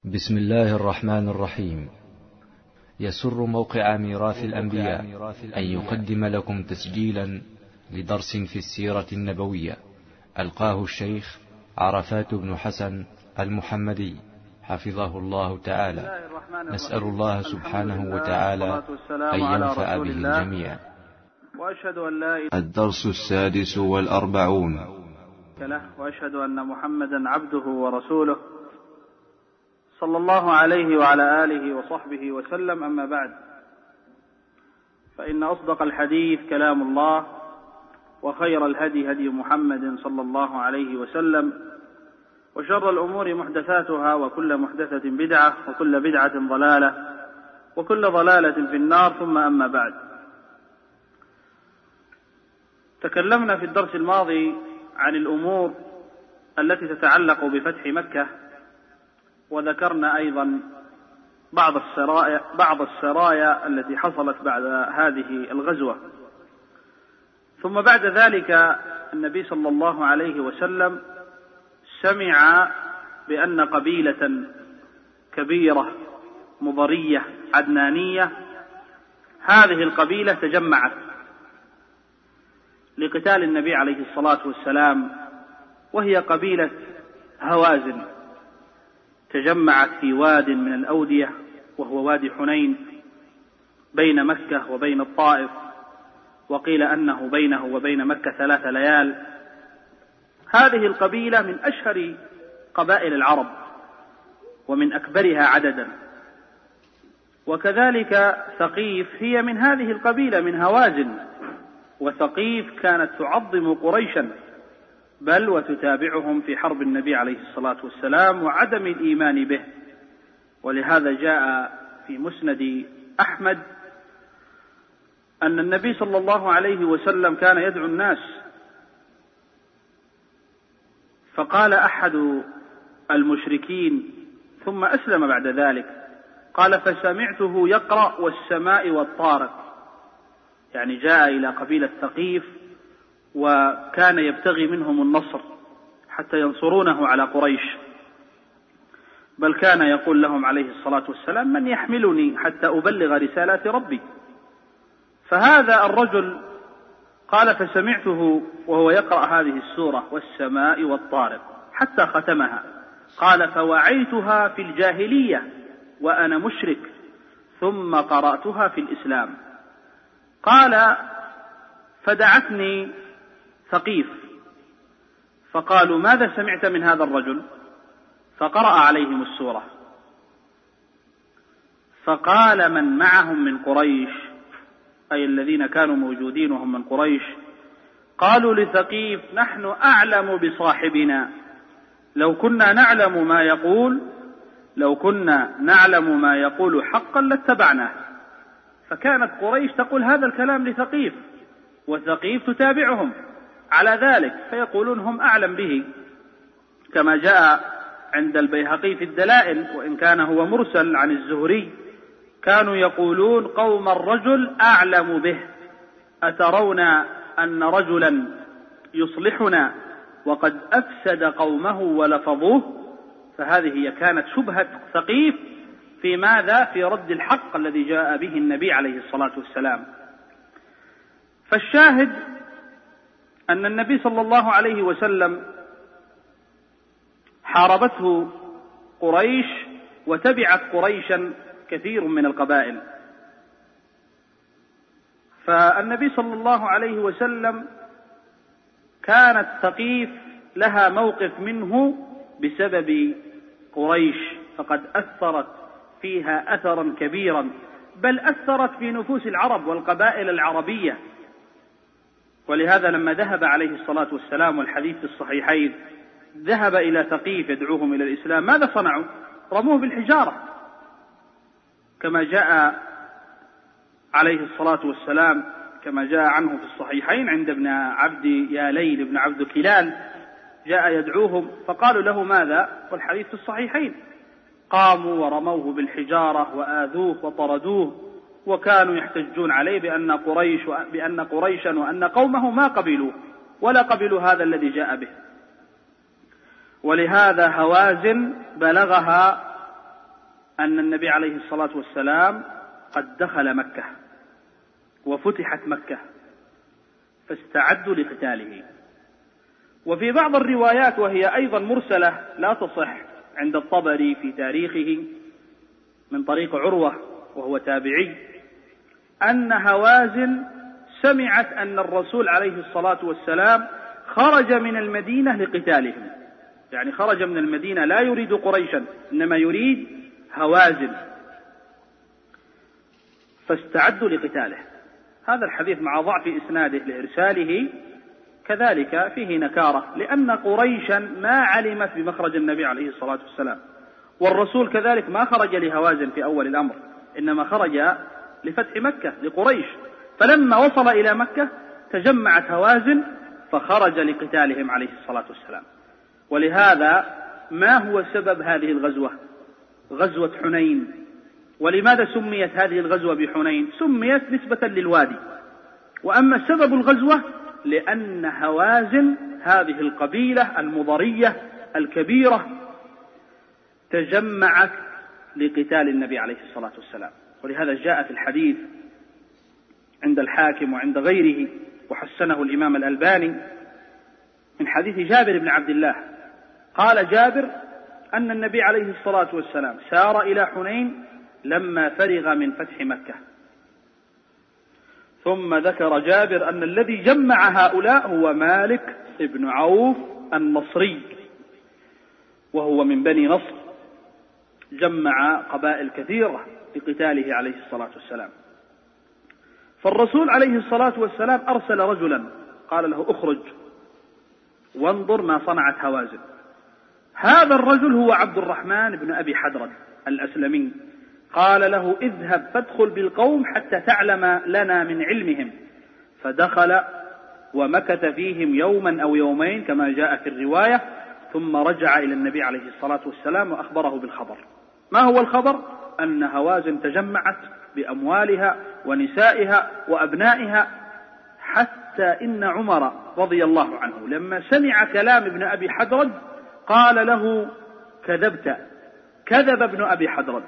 بسم الله الرحمن الرحيم. يسر موقع ميراث الأنبياء أن يقدم لكم تسجيلا لدرس في السيرة النبوية ألقاه الشيخ عرفات بن حسن المحمدي حفظه الله تعالى. نسأل الله سبحانه وتعالى أن ينفع به الجميع. الدرس 46 وأشهد أن محمدا عبده ورسوله صلى الله عليه وعلى آله وصحبه وسلم. أما بعد، فإن أصدق الحديث كلام الله، وخير الهدي هدي محمد صلى الله عليه وسلم، وشر الأمور محدثاتها، وكل محدثة بدعة، وكل بدعة ضلالة، وكل ضلالة في النار. ثم أما بعد، تكلمنا في الدرس الماضي عن الأمور التي تتعلق بفتح مكة، وذكرنا أيضا بعض السرايا التي حصلت بعد هذه الغزوة. ثم بعد ذلك النبي صلى الله عليه وسلم سمع بأن قبيلة كبيرة مضرية عدنانية، هذه القبيلة تجمعت لقتال النبي عليه الصلاة والسلام، وهي قبيلة هوازن، تجمعت في واد من الأودية وهو وادي حنين بين مكة وبين الطائف، وقيل أنه بينه وبين مكة 3 ليال. هذه القبيلة من أشهر قبائل العرب ومن أكبرها عددا، وكذلك ثقيف هي من هذه القبيلة من هوازن، وثقيف كانت تعظم قريشا بل وتتابعهم في حرب النبي عليه الصلاة والسلام وعدم الإيمان به. ولهذا جاء في مسند أحمد أن النبي صلى الله عليه وسلم كان يدعو الناس، فقال أحد المشركين ثم أسلم بعد ذلك، قال: فسمعته يقرأ والسماء والطارق، يعني جاء إلى قبيلة ثقيف وكان يبتغي منهم النصر حتى ينصرونه على قريش، بل كان يقول لهم عليه الصلاة والسلام: من يحملني حتى أبلغ رسالات ربي؟ فهذا الرجل قال: فسمعته وهو يقرأ هذه السورة والسماء والطارق حتى ختمها، قال: فوعيتها في الجاهلية وأنا مشرك، ثم قرأتها في الإسلام. قال: فدعتني ثقيف فقالوا: ماذا سمعت من هذا الرجل؟ فقرأ عليهم السورة، فقال من معهم من قريش، أي الذين كانوا موجودين وهم من قريش، قالوا لثقيف: نحن أعلم بصاحبنا، لو كنا نعلم ما يقول حقا لاتبعناه. فكانت قريش تقول هذا الكلام لثقيف، وثقيف تتابعهم على ذلك، فيقولون هم أعلم به، كما جاء عند البيهقي في الدلائل، وإن كان هو مرسل عن الزهري، كانوا يقولون: قوم الرجل أعلم به، أترون أن رجلا يصلحنا وقد أفسد قومه ولفظوه؟ فهذه هي كانت شبهة ثقيف في ماذا؟ في رد الحق الذي جاء به النبي عليه الصلاة والسلام. فالشاهد أن النبي صلى الله عليه وسلم حاربته قريش، وتبعت قريشا كثير من القبائل، فالنبي صلى الله عليه وسلم كانت ثقيف لها موقف منه بسبب قريش، فقد أثرت فيها أثرا كبيرا، بل أثرت في نفوس العرب والقبائل العربية. ولهذا لما ذهب عليه الصلاة والسلام، والحديث في الصحيحين، ذهب إلى ثقيف يدعوهم إلى الإسلام، ماذا صنعوا؟ رموه بالحجارة، كما جاء عليه الصلاة والسلام، كما جاء عنه في الصحيحين عند ابن عبد ياليل ابن عبد كلال، جاء يدعوهم فقالوا له ماذا؟ والحديث في الصحيحين، قاموا ورموه بالحجارة وآذوه وطردوه، وكانوا يحتجون عليه بأن قريشا وأن قومه ما قبلوا ولا قبلوا هذا الذي جاء به. ولهذا هوازن بلغها أن النبي عليه الصلاة والسلام قد دخل مكة وفتحت مكة فاستعدوا لقتاله. وفي بعض الروايات وهي أيضا مرسلة لا تصح عند الطبري في تاريخه من طريق عروة وهو تابعي أن هوازن سمعت أن الرسول عليه الصلاة والسلام خرج من المدينة لقتالهم، يعني خرج من المدينة لا يريد قريشا إنما يريد هوازن، فاستعدوا لقتاله. هذا الحديث مع ضعف إسناده لإرساله كذلك فيه نكارة، لأن قريشا ما علمت بمخرج النبي عليه الصلاة والسلام، والرسول كذلك ما خرج لهوازن في أول الأمر، إنما خرج لفتح مكة لقريش، فلما وصل إلى مكة تجمعت هوازن فخرج لقتالهم عليه الصلاة والسلام. ولهذا ما هو سبب هذه الغزوة؟ غزوة حنين. ولماذا سميت هذه الغزوة بحنين؟ سميت نسبة للوادي. وأما سبب الغزوة لأن هوازن هذه القبيلة المضرية الكبيرة تجمعت لقتال النبي عليه الصلاة والسلام. ولهذا جاء في الحديث عند الحاكم وعند غيره وحسنه الإمام الألباني من حديث جابر بن عبد الله قال جابر أن النبي عليه الصلاة والسلام سار إلى حنين لما فرغ من فتح مكة، ثم ذكر جابر أن الذي جمع هؤلاء هو مالك بن عوف النصري، وهو من بني نصر، جمع قبائل كثيرة لقتاله عليه الصلاة والسلام. فالرسول عليه الصلاة والسلام أرسل رجلا قال له اخرج وانظر ما صنعت هوازن. هذا الرجل هو عبد الرحمن بن أبي حدرد الأسلمي، قال له اذهب فادخل بالقوم حتى تعلم لنا من علمهم. فدخل ومكث فيهم يوما أو يومين كما جاء في الرواية، ثم رجع إلى النبي عليه الصلاة والسلام وأخبره بالخبر. ما هو الخبر؟ أن هوازن تجمعت بأموالها ونسائها وأبنائها، حتى إن عمر رضي الله عنه لما سمع كلام ابن أبي حدرد قال له كذبت، كذب ابن أبي حدرد.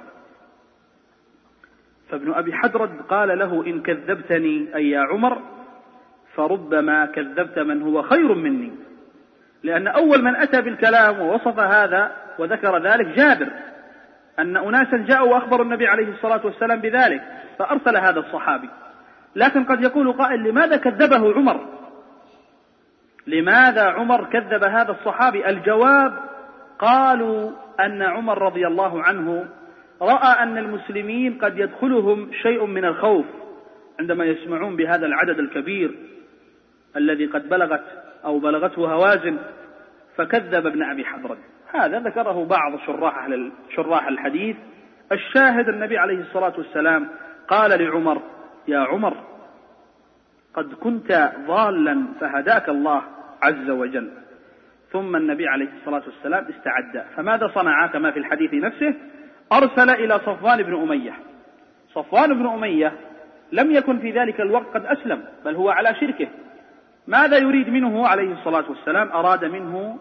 فابن أبي حدرد قال له إن كذبتني أي يا عمر فربما كذبت من هو خير مني، لأن أول من أتى بالكلام ووصف هذا وذكر ذلك جابر، أن أناسا جاءوا وأخبروا النبي عليه الصلاة والسلام بذلك فأرسل هذا الصحابي. لكن قد يقول قائل لماذا كذبه عمر؟ لماذا عمر كذب هذا الصحابي؟ الجواب قالوا أن عمر رضي الله عنه رأى أن المسلمين قد يدخلهم شيء من الخوف عندما يسمعون بهذا العدد الكبير الذي قد بلغته هوازن، فكذب ابن أبي حدرد. هذا ذكره بعض شراح الحديث. الشاهد النبي عليه الصلاة والسلام قال لعمر يا عمر قد كنت ضالا فهداك الله عز وجل. ثم النبي عليه الصلاة والسلام استعد، فماذا صنع كما في الحديث نفسه؟ أرسل إلى صفوان بن أمية. صفوان بن أمية لم يكن في ذلك الوقت قد أسلم، بل هو على شركه. ماذا يريد منه عليه الصلاة والسلام؟ أراد منه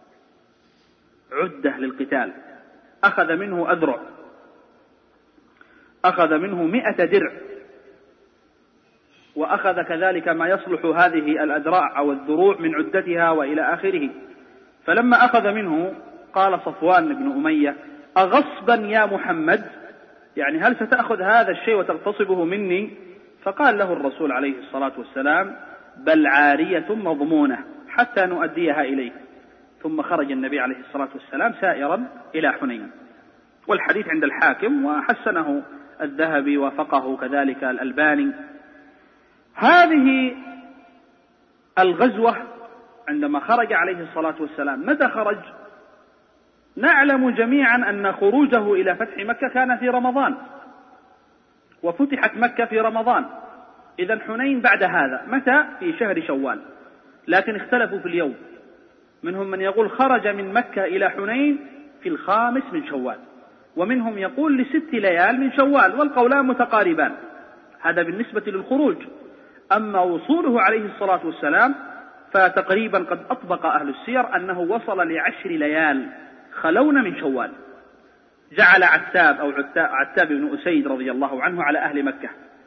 عدة للقتال، أخذ منه أذرع، أخذ منه 100 درع، وأخذ كذلك ما يصلح هذه الأذراع أو الذروع من عدتها وإلى آخره. فلما أخذ منه قال صفوان بن أمية أغصبا يا محمد، يعني هل ستأخذ هذا الشيء وتغتصبه مني؟ فقال له الرسول عليه الصلاة والسلام بل عارية مضمونة حتى نؤديها إليه. ثم خرج النبي عليه الصلاة والسلام سائرا إلى حنين. والحديث عند الحاكم وحسنه الذهبي وفقه كذلك الألباني. هذه الغزوة عندما خرج عليه الصلاة والسلام، متى خرج؟ نعلم جميعا أن خروجه إلى فتح مكة كان في رمضان، وفتحت مكة في رمضان. إذن حنين بعد هذا متى؟ في شهر شوال. لكن اختلفوا في اليوم، منهم من يقول خرج من مكة إلى حنين في 5 من شوال، ومنهم يقول ل6 ليال من شوال، والقولان متقاربان. هذا بالنسبة للخروج. أما وصوله عليه الصلاة والسلام فتقريبا قد أطبق أهل السير أنه وصل ل10 ليال خلون من شوال. جعل عتاب أو عتاب بن أسيد رضي الله عنه على أهل مكة،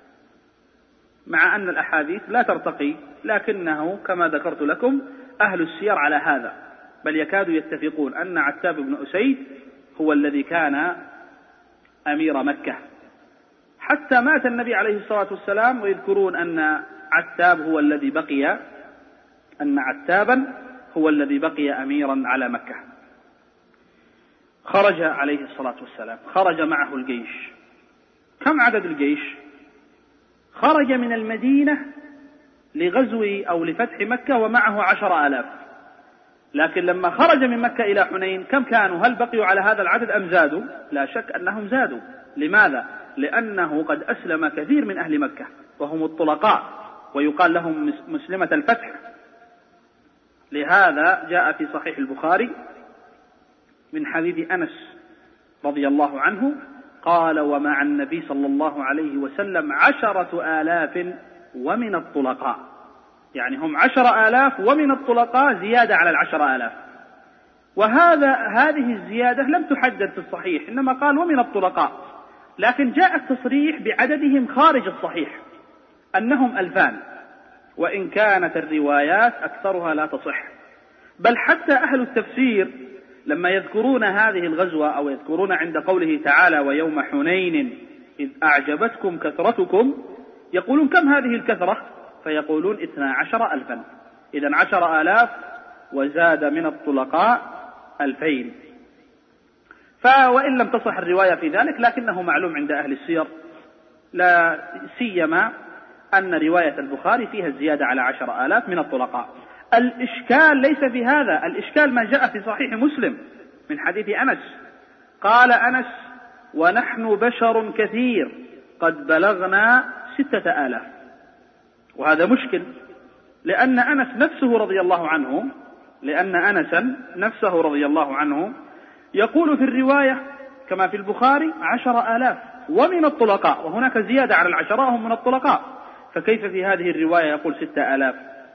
مع أن الأحاديث لا ترتقي، لكنه كما ذكرت لكم أهل السير على هذا، بل يكادوا يتفقون أن عتاب بن أسيد هو الذي كان أمير مكة، حتى مات النبي عليه الصلاة والسلام ويذكرون أن عتابا هو الذي بقي أميرا على مكة. خرج عليه الصلاة والسلام، خرج معه الجيش. كم عدد الجيش؟ خرج من المدينة لغزو أو لفتح مكة ومعه 10,000، لكن لما خرج من مكة إلى حنين كم كانوا؟ هل بقيوا على هذا العدد أم زادوا؟ لا شك أنهم زادوا. لماذا؟ لأنه قد أسلم كثير من أهل مكة وهم الطلقاء، ويقال لهم مسلمة الفتح. لهذا جاء في صحيح البخاري من حديث أنس رضي الله عنه قال: ومع النبي صلى الله عليه وسلم 10,000 ومن الطلقاء، يعني هم 10,000 ومن الطلقاء زيادة على 10,000. هذه الزيادة لم تحدد في الصحيح، إنما قال ومن الطلقاء، لكن جاء التصريح بعددهم خارج الصحيح أنهم 2000، وإن كانت الروايات أكثرها لا تصح. بل حتى أهل التفسير لما يذكرون هذه الغزوة أو يذكرون عند قوله تعالى: ويوم حنين إذ أعجبتكم كثرتكم، يقولون كم هذه الكثرة؟ فيقولون 12,000. إذن 10,000 وزاد من الطلقاء 2000. وإن لم تصح الرواية في ذلك، لكنه معلوم عند أهل السير، لا سيما أن رواية البخاري فيها الزيادة على 10,000 من الطلقاء. الإشكال ليس في هذا، الإشكال ما جاء في صحيح مسلم من حديث أنس. قال أنس: ونحن بشر كثير قد بلغنا 6,000. وهذا مشكل، لأن أنس نفسه رضي الله عنه يقول في الرواية كما في البخاري 10,000 ومن الطلقاء، وهناك زيادة على 10 هم من الطلقاء، فكيف في هذه الرواية يقول 6,000؟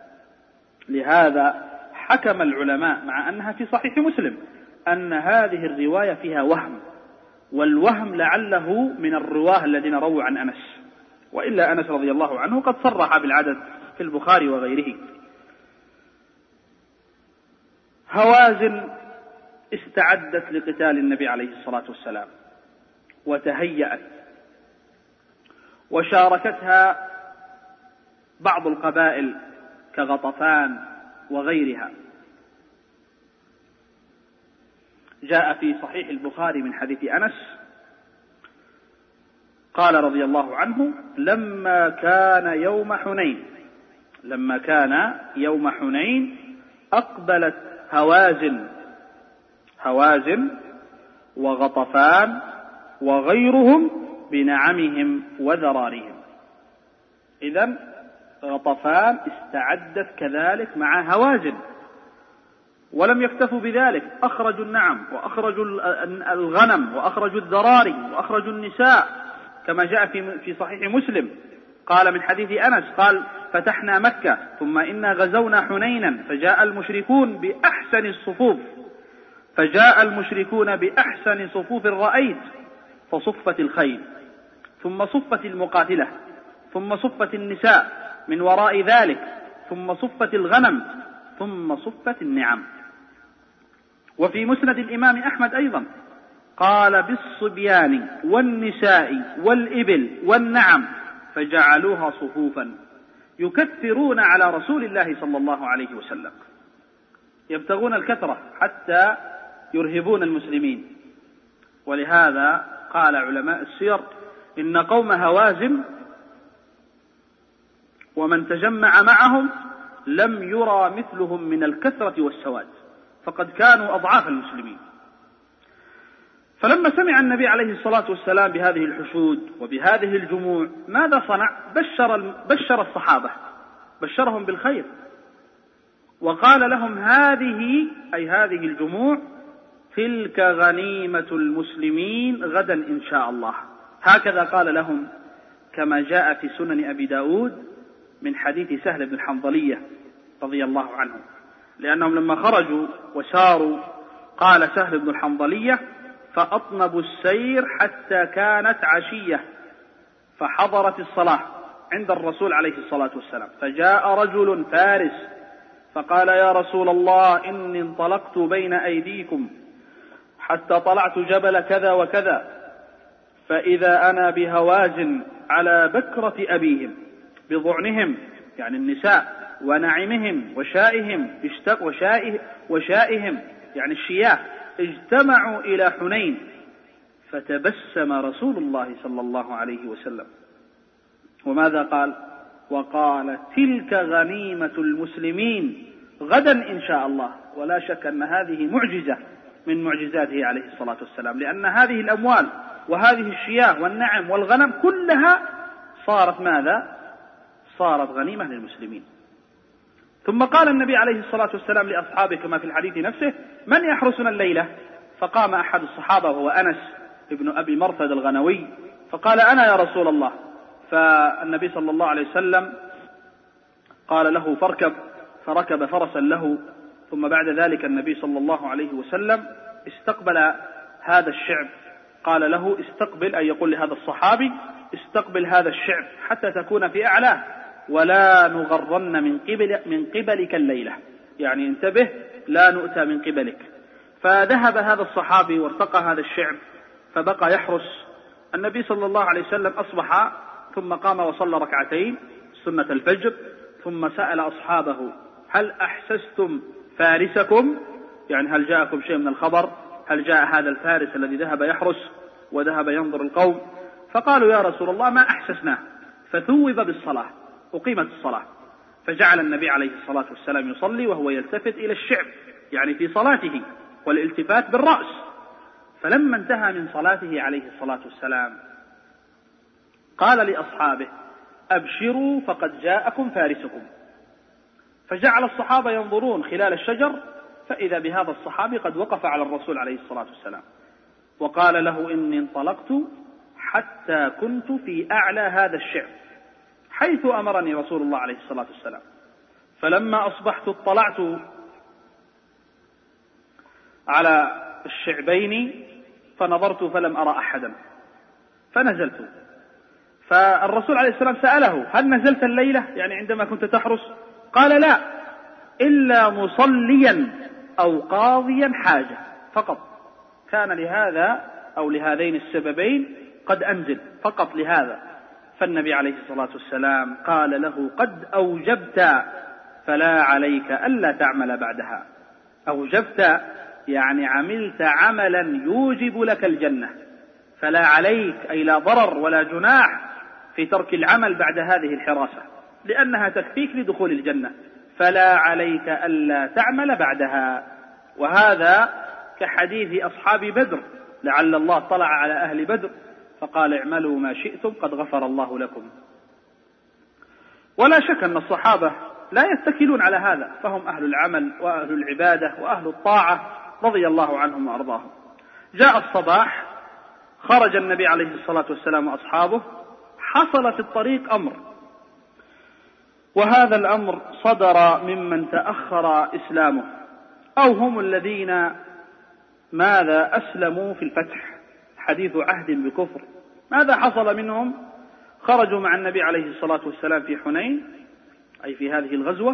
لهذا حكم العلماء مع أنها في صحيح مسلم أن هذه الرواية فيها وهم، والوهم لعله من الرواه الذين رووا عن أنس، وإلا أنس رضي الله عنه قد صرح بالعدد في البخاري وغيره. هوازن استعدت لقتال النبي عليه الصلاة والسلام وتهيأت، وشاركتها بعض القبائل كغطفان وغيرها. جاء في صحيح البخاري من حديث أنس قال رضي الله عنه: لما كان يوم حنين أقبلت هوازن وغطفان وغيرهم بنعمهم وذرارهم. إذن غطفان استعدت كذلك مع هوازن، ولم يكتفوا بذلك، أخرجوا النعم وأخرجوا الغنم وأخرجوا الذراري وأخرجوا النساء، كما جاء في صحيح مسلم قال من حديث أنس قال: فتحنا مكة ثم إنا غزونا حنينا فجاء المشركون بأحسن صفوف رأيت، فصفت الخيل ثم صفت المقاتلة ثم صفت النساء من وراء ذلك ثم صفت الغنم ثم صفت النعم. وفي مسند الإمام أحمد أيضا قال: بالصبيان والنساء والإبل والنعم فجعلوها صفوفا يكثرون على رسول الله صلى الله عليه وسلم، يبتغون الكثرة حتى يرهبون المسلمين. ولهذا قال علماء السير: إن قوم هوازن ومن تجمع معهم لم يرى مثلهم من الكثرة والسواد، فقد كانوا أضعاف المسلمين. فلما سمع النبي عليه الصلاة والسلام بهذه الحشود وبهذه الجموع ماذا صنع؟ بشر الصحابة، بشرهم بالخير، وقال لهم: هذه الجموع تلك غنيمة المسلمين غدا إن شاء الله. هكذا قال لهم، كما جاء في سنن أبي داود من حديث سهل بن الحنظلية رضي الله عنه، لأنهم لما خرجوا وساروا قال سهل بن الحنظلية: فأطنبوا السير حتى كانت عشية، فحضرت الصلاة عند الرسول عليه الصلاة والسلام، فجاء رجل فارس فقال: يا رسول الله، إني انطلقت بين أيديكم حتى طلعت جبل كذا وكذا، فإذا أنا بهوازن على بكرة أبيهم، بضعنهم يعني النساء، ونعمهم وشائهم يعني الشياه، اجتمعوا إلى حنين. فتبسم رسول الله صلى الله عليه وسلم، وماذا قال؟ وقال: تلك غنيمة المسلمين غدا إن شاء الله. ولا شك أن هذه معجزة من معجزاته عليه الصلاة والسلام، لأن هذه الأموال وهذه الشياه والنعم والغنم كلها صارت ماذا؟ صارت غنيمة للمسلمين. ثم قال النبي عليه الصلاة والسلام لأصحابه كما في الحديث نفسه: من يحرسنا الليلة؟ فقام أحد الصحابة وهو أنس ابن أبي مرثد الغنوي فقال: أنا يا رسول الله. فالنبي صلى الله عليه وسلم قال له: فاركب، فركب فرسا له. ثم بعد ذلك النبي صلى الله عليه وسلم استقبل هذا الشعب، قال له: استقبل، أي يقول لهذا الصحابي: استقبل هذا الشعب حتى تكون في أعلاه، ولا نغرن من قبلك الليلة، يعني انتبه لا نؤتى من قبلك. فذهب هذا الصحابي وارتقى هذا الشعب فبقى يحرس. النبي صلى الله عليه وسلم أصبح ثم قام وصلى ركعتين سنة الفجر، ثم سأل أصحابه: هل أحسستم فارسكم؟ يعني هل جاءكم شيء من الخبر؟ هل جاء هذا الفارس الذي ذهب يحرس وذهب ينظر القوم؟ فقالوا: يا رسول الله ما أحسسناه. فثوب بالصلاة، أقيمت الصلاة، فجعل النبي عليه الصلاة والسلام يصلي وهو يلتفت إلى الشعب، يعني في صلاته، والالتفات بالرأس. فلما انتهى من صلاته عليه الصلاة والسلام قال لأصحابه: أبشروا فقد جاءكم فارسكم. فجعل الصحابة ينظرون خلال الشجر، فإذا بهذا الصحابي قد وقف على الرسول عليه الصلاة والسلام وقال له: إني انطلقت حتى كنت في أعلى هذا الشعب حيث أمرني رسول الله عليه الصلاة والسلام، فلما أصبحت اطلعت على الشعبين فنظرت فلم أرى أحدا فنزلت. فالرسول عليه السلام سأله: هل نزلت الليلة يعني عندما كنت تحرس؟ قال: لا، إلا مصليا أو قاضيا حاجة فقط، كان لهذا أو لهذين السببين قد أنزل فقط لهذا. فالنبي عليه الصلاة والسلام قال له: قد أوجبت فلا عليك ألا تعمل بعدها. أوجبت يعني عملت عملا يوجب لك الجنة، فلا عليك أي لا ضرر ولا جناح في ترك العمل بعد هذه الحراسة، لأنها تكفيك لدخول الجنة، فلا عليك ألا تعمل بعدها. وهذا كحديث أصحاب بدر، لعل الله طلع على أهل بدر فقال: اعملوا ما شئتم قد غفر الله لكم. ولا شك أن الصحابة لا يتكلون على هذا، فهم أهل العمل وأهل العبادة وأهل الطاعة رضي الله عنهم وأرضاهم. جاء الصباح، خرج النبي عليه الصلاة والسلام وأصحابه، حصل في الطريق أمر، وهذا الأمر صدر ممن تأخر إسلامه أو هم الذين ماذا أسلموا في الفتح، حديث عهد بكفر. ماذا حصل منهم؟ خرجوا مع النبي عليه الصلاة والسلام في حنين، أي في هذه الغزوة،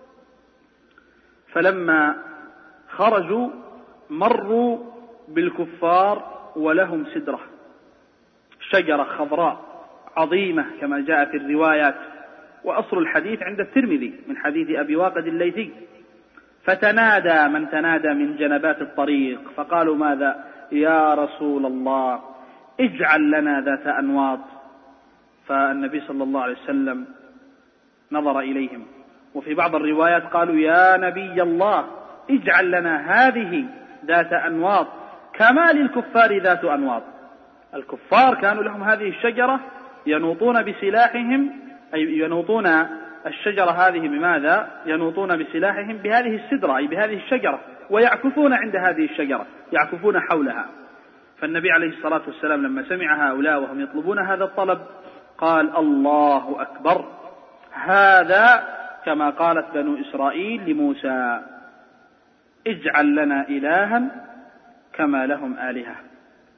فلما خرجوا مروا بالكفار ولهم سدرة، شجرة خضراء عظيمة كما جاء في الروايات، وأصل الحديث عند الترمذي من حديث أبي واقد الليثي. فتنادى من تنادى من جنبات الطريق فقالوا: ماذا؟ يا رسول الله اجعل لنا ذات أنواط. فالنبي صلى الله عليه وسلم نظر إليهم، وفي بعض الروايات قالوا: يا نبي الله اجعل لنا هذه ذات أنواط كما للكفار ذات أنواط. الكفار كانوا لهم هذه الشجرة ينوطون بسلاحهم، أي ينوطون الشجرة هذه بماذا؟ ينوطون بسلاحهم بهذه السدرة، أي بهذه الشجرة، ويعكفون عند هذه الشجرة، يعكفون حولها. فالنبي عليه الصلاة والسلام لما سمع هؤلاء وهم يطلبون هذا الطلب قال: الله أكبر، هذا كما قالت بنو إسرائيل لموسى: اجعل لنا إلها كما لهم آلهة.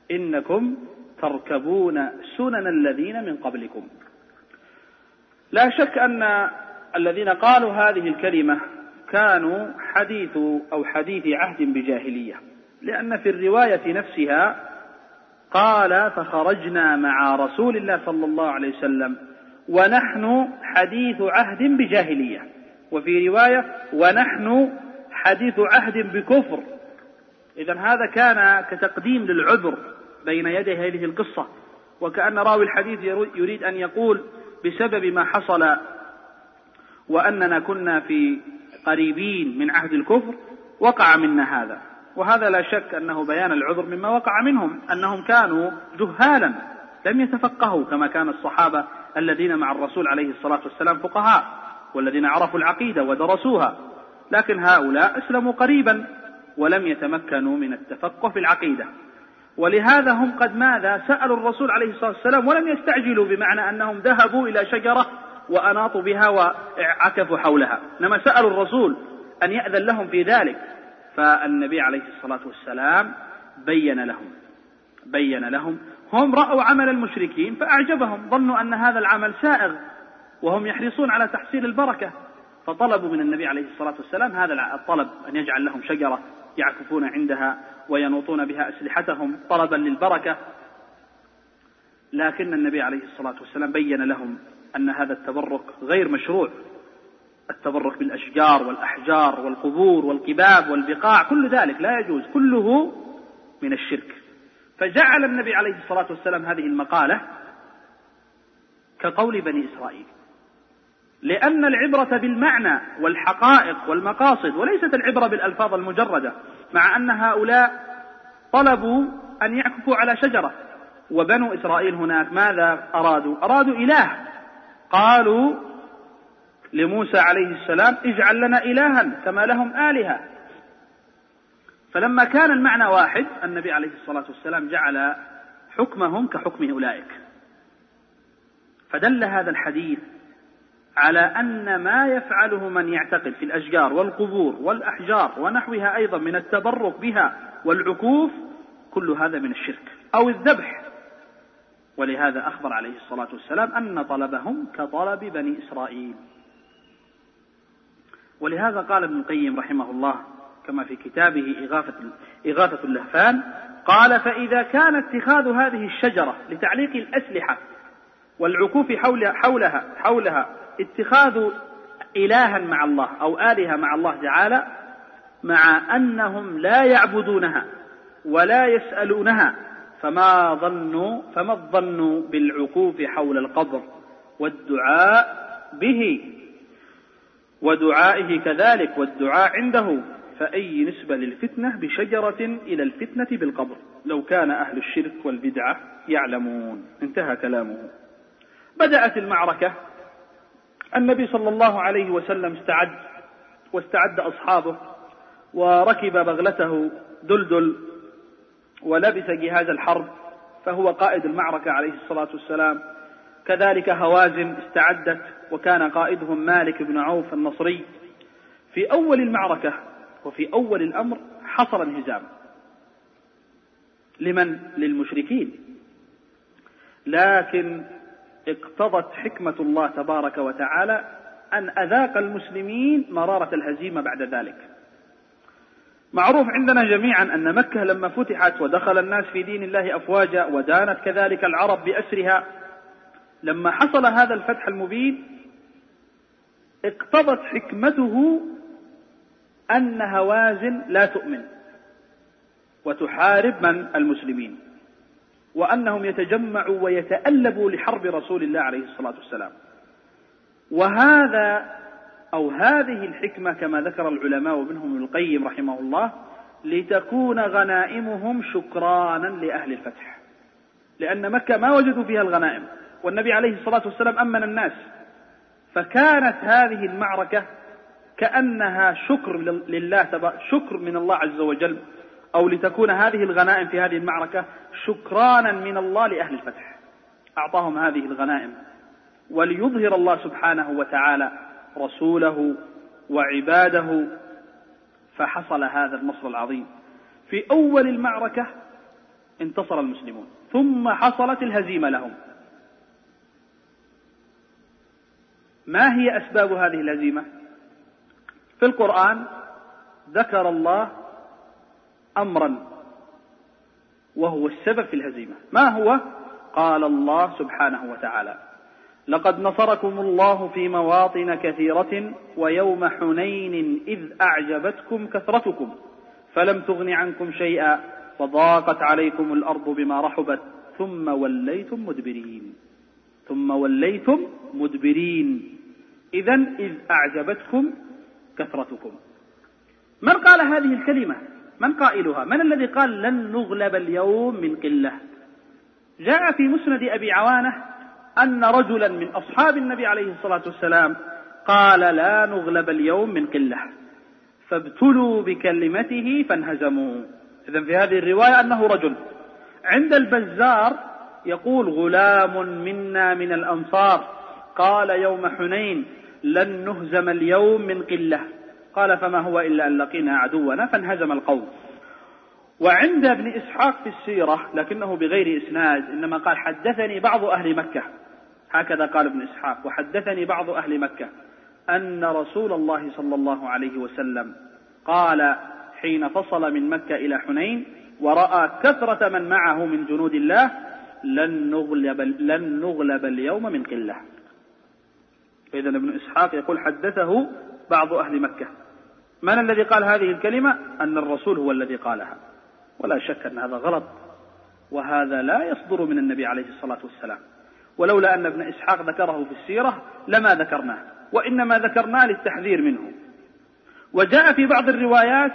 إنكم تركبون سنن الذين من قبلكم. لا شك أن الذين قالوا هذه الكلمة كانوا حديث عهد بجاهلية، لأن في الرواية نفسها قال فخرجنا مع رسول الله صلى الله عليه وسلم ونحن حديث عهد بجاهلية، وفي رواية ونحن حديث عهد بكفر. إذن هذا كان كتقديم للعذر بين يدي هذه القصة، وكأن راوي الحديث يريد أن يقول بسبب ما حصل وأننا كنا في قريبين من عهد الكفر وقع منا هذا. وهذا لا شك أنه بيان العذر مما وقع منهم، أنهم كانوا جهالا لم يتفقهوا كما كان الصحابة الذين مع الرسول عليه الصلاة والسلام فقهاء والذين عرفوا العقيدة ودرسوها، لكن هؤلاء أسلموا قريبا ولم يتمكنوا من التفقه في العقيدة. ولهذا هم قد ماذا سألوا الرسول عليه الصلاة والسلام ولم يستعجلوا، بمعنى أنهم ذهبوا إلى شجرة وأناطوا بها وعكفوا حولها، إنما سألوا الرسول أن يأذن لهم في ذلك، فالنبي عليه الصلاة والسلام بين لهم. هم رأوا عمل المشركين فأعجبهم، ظنوا أن هذا العمل سائغ وهم يحرصون على تحصيل البركة، فطلبوا من النبي عليه الصلاة والسلام هذا الطلب، أن يجعل لهم شجرة يعكفون عندها وينوطون بها أسلحتهم طلبا للبركة. لكن النبي عليه الصلاة والسلام بين لهم أن هذا التبرك غير مشروع، التبرك بالأشجار والأحجار والقبور والقباب والبقاع كل ذلك لا يجوز، كله من الشرك. فجعل النبي عليه الصلاة والسلام هذه المقالة كقول بني إسرائيل، لأن العبرة بالمعنى والحقائق والمقاصد وليست العبرة بالألفاظ المجردة، مع أن هؤلاء طلبوا أن يعكفوا على شجرة، وبنو إسرائيل هناك ماذا أرادوا إله، قالوا لموسى عليه السلام اجعل لنا إلها كما لهم آلهة. فلما كان المعنى واحد النبي عليه الصلاة والسلام جعل حكمهم كحكم أولئك. فدل هذا الحديث على أن ما يفعله من يعتقد في الأشجار والقبور والأحجار ونحوها أيضا من التبرك بها والعكوف كل هذا من الشرك أو الذبح. ولهذا أخبر عليه الصلاة والسلام أن طلبهم كطلب بني إسرائيل. ولهذا قال ابن القيم رحمه الله كما في كتابه إغاثة اللهفان، قال فإذا كان اتخاذ هذه الشجرة لتعليق الأسلحة والعكوف حولها اتخاذ إلها مع الله أو آلهة مع الله تعالى، مع أنهم لا يعبدونها ولا يسألونها، فما الظن بالعكوف حول القبر والدعاء به ودعائه كذلك والدعاء عنده، فأي نسبة للفتنة بشجرة إلى الفتنة بالقبر لو كان أهل الشرك والبدعة يعلمون. انتهى كلامه. بدأت المعركة، النبي صلى الله عليه وسلم واستعد أصحابه وركب بغلته دلدل ولبس جهاز الحرب، فهو قائد المعركة عليه الصلاة والسلام. كذلك هوازن استعدت وكان قائدهم مالك بن عوف النصري. في أول المعركة وفي أول الأمر حصل انهزام للمشركين، لكن اقتضت حكمة الله تبارك وتعالى أن أذاق المسلمين مرارة الهزيمة بعد ذلك. معروف عندنا جميعا أن مكة لما فتحت ودخل الناس في دين الله أفواجا ودانت كذلك العرب بأسرها، لما حصل هذا الفتح المبين اقتضت حكمته أن هوازن لا تؤمن وتحارب المسلمين، وأنهم يتجمعوا ويتألبوا لحرب رسول الله عليه الصلاة والسلام. هذه الحكمة كما ذكر العلماء ومنهم ابن القيم رحمه الله لتكون غنائمهم شكرانا لأهل الفتح، لأن مكة ما وجدوا فيها الغنائم والنبي عليه الصلاة والسلام أمن الناس، فكانت هذه المعركة كأنها شكر لله، شكر من الله عز وجل، أو لتكون هذه الغنائم في هذه المعركة شكرانا من الله لأهل الفتح، أعطاهم هذه الغنائم وليظهر الله سبحانه وتعالى رسوله وعباده، فحصل هذا النصر العظيم. في أول المعركة انتصر المسلمون، ثم حصلت الهزيمة لهم. ما هي أسباب هذه الهزيمة؟ في القرآن ذكر الله أمرا وهو السبب في الهزيمة. ما هو؟ قال الله سبحانه وتعالى: لقد نصركم الله في مواطن كثيرة ويوم حنين إذ أعجبتكم كثرتكم فلم تغن عنكم شيئا وضاقت عليكم الأرض بما رحبت ثم وليتم مدبرين. إذن إذ أعجبتكم كثرتكم. من قال هذه الكلمة؟ من قائلها؟ من الذي قال لن نغلب اليوم من قلة؟ جاء في مسند أبي عوانة أن رجلا من أصحاب النبي عليه الصلاة والسلام قال لا نغلب اليوم من قلة فابتلوا بكلمته فانهزموا. إذن في هذه الرواية أنه رجل. عند البزار يقول غلام منا من الأنصار قال يوم حنين لن نهزم اليوم من قلة، قال فما هو إلا أن لقينا عدونا فانهزم القوم. وعند ابن إسحاق في السيرة لكنه بغير إسناد إنما قال حدثني بعض أهل مكة، هكذا قال ابن إسحاق: وحدثني بعض أهل مكة أن رسول الله صلى الله عليه وسلم قال حين فصل من مكة إلى حنين ورأى كثرة من معه من جنود الله لن نغلب اليوم من قلة. فإذا ابن إسحاق يقول حدثه بعض أهل مكة. من الذي قال هذه الكلمة؟ أن الرسول هو الذي قالها، ولا شك أن هذا غلط، وهذا لا يصدر من النبي عليه الصلاة والسلام، ولولا أن ابن إسحاق ذكره في السيرة لما ذكرناه، وإنما ذكرناه للتحذير منه. وجاء في بعض الروايات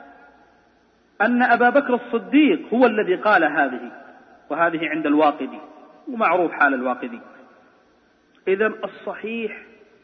أن أبا بكر الصديق هو الذي قال هذه، وهذه عند الواقدي، ومعروف حال الواقدي. إذن الصحيح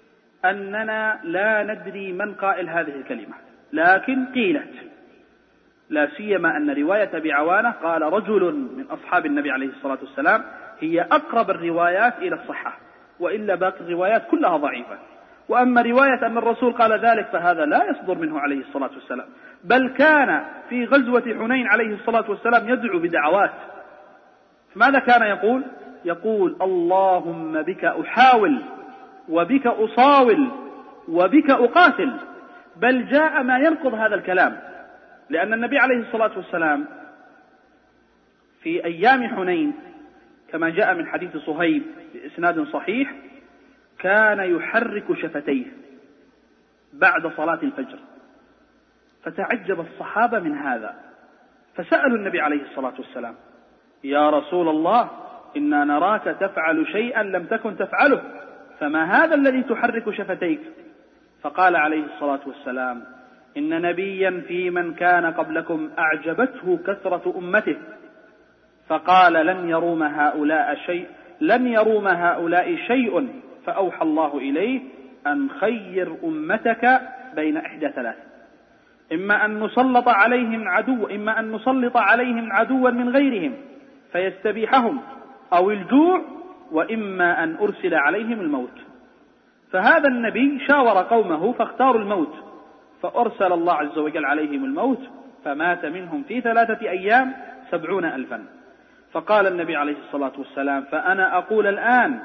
أننا لا ندري من قائل هذه الكلمة، لكن قيلت، لا سيما أن رواية أبي عوانة قال رجل من أصحاب النبي عليه الصلاة والسلام هي أقرب الروايات إلى الصحة، وإلا باقي الروايات كلها ضعيفة. وأما رواية أن الرسول قال ذلك فهذا لا يصدر منه عليه الصلاة والسلام، بل كان في غزوة حنين عليه الصلاة والسلام يدعو بدعوات. فماذا كان يقول؟ يقول اللهم بك أحاول وبك أصاول وبك أقاتل. بل جاء ما ينقض هذا الكلام، لأن النبي عليه الصلاة والسلام في أيام حنين كما جاء من حديث صهيب بإسناد صحيح كان يحرك شفتيه بعد صلاة الفجر، فتعجب الصحابة من هذا، فسألوا النبي عليه الصلاة والسلام: يا رسول الله إنا نراك تفعل شيئا لم تكن تفعله، فما هذا الذي تحرك شفتيك؟ فقال عليه الصلاة والسلام: إن نبيا في من كان قبلكم أعجبته كثرة أمته، فقال لن يروم هؤلاء شيء، فأوحى الله إليه أن خير أمتك بين إحدى ثلاث: إما أن نسلط عليهم عدوا من غيرهم فيستبيحهم، أو الجوع، وإما أن أرسل عليهم الموت. فهذا النبي شاور قومه فاختاروا الموت، فأرسل الله عز وجل عليهم الموت، فمات منهم في 3 أيام 70,000. فقال النبي عليه الصلاة والسلام: فأنا أقول الآن،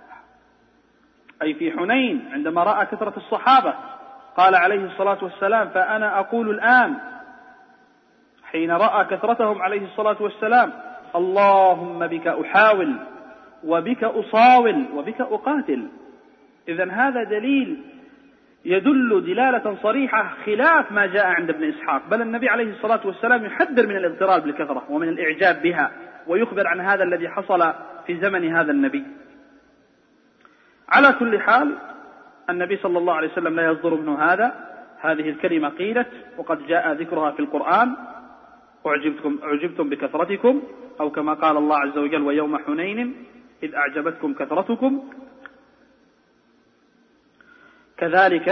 أي في حنين عندما رأى كثرة الصحابة، قال عليه الصلاة والسلام: فأنا أقول الآن حين رأى كثرتهم عليه الصلاة والسلام: اللهم بك أحاول وبك أصاول وبك أقاتل. إذن هذا دليل يدل دلالة صريحة خلاف ما جاء عند ابن إسحاق، بل النبي عليه الصلاة والسلام يحذر من الاغترار بالكثرة ومن الإعجاب بها، ويخبر عن هذا الذي حصل في زمن هذا النبي. على كل حال النبي صلى الله عليه وسلم لا يصدر منه هذه الكلمة قيلت، وقد جاء ذكرها في القرآن: أعجبتم بكثرتكم، أو كما قال الله عز وجل: ويوم حنين إذ أعجبتكم كثرتكم. كذلك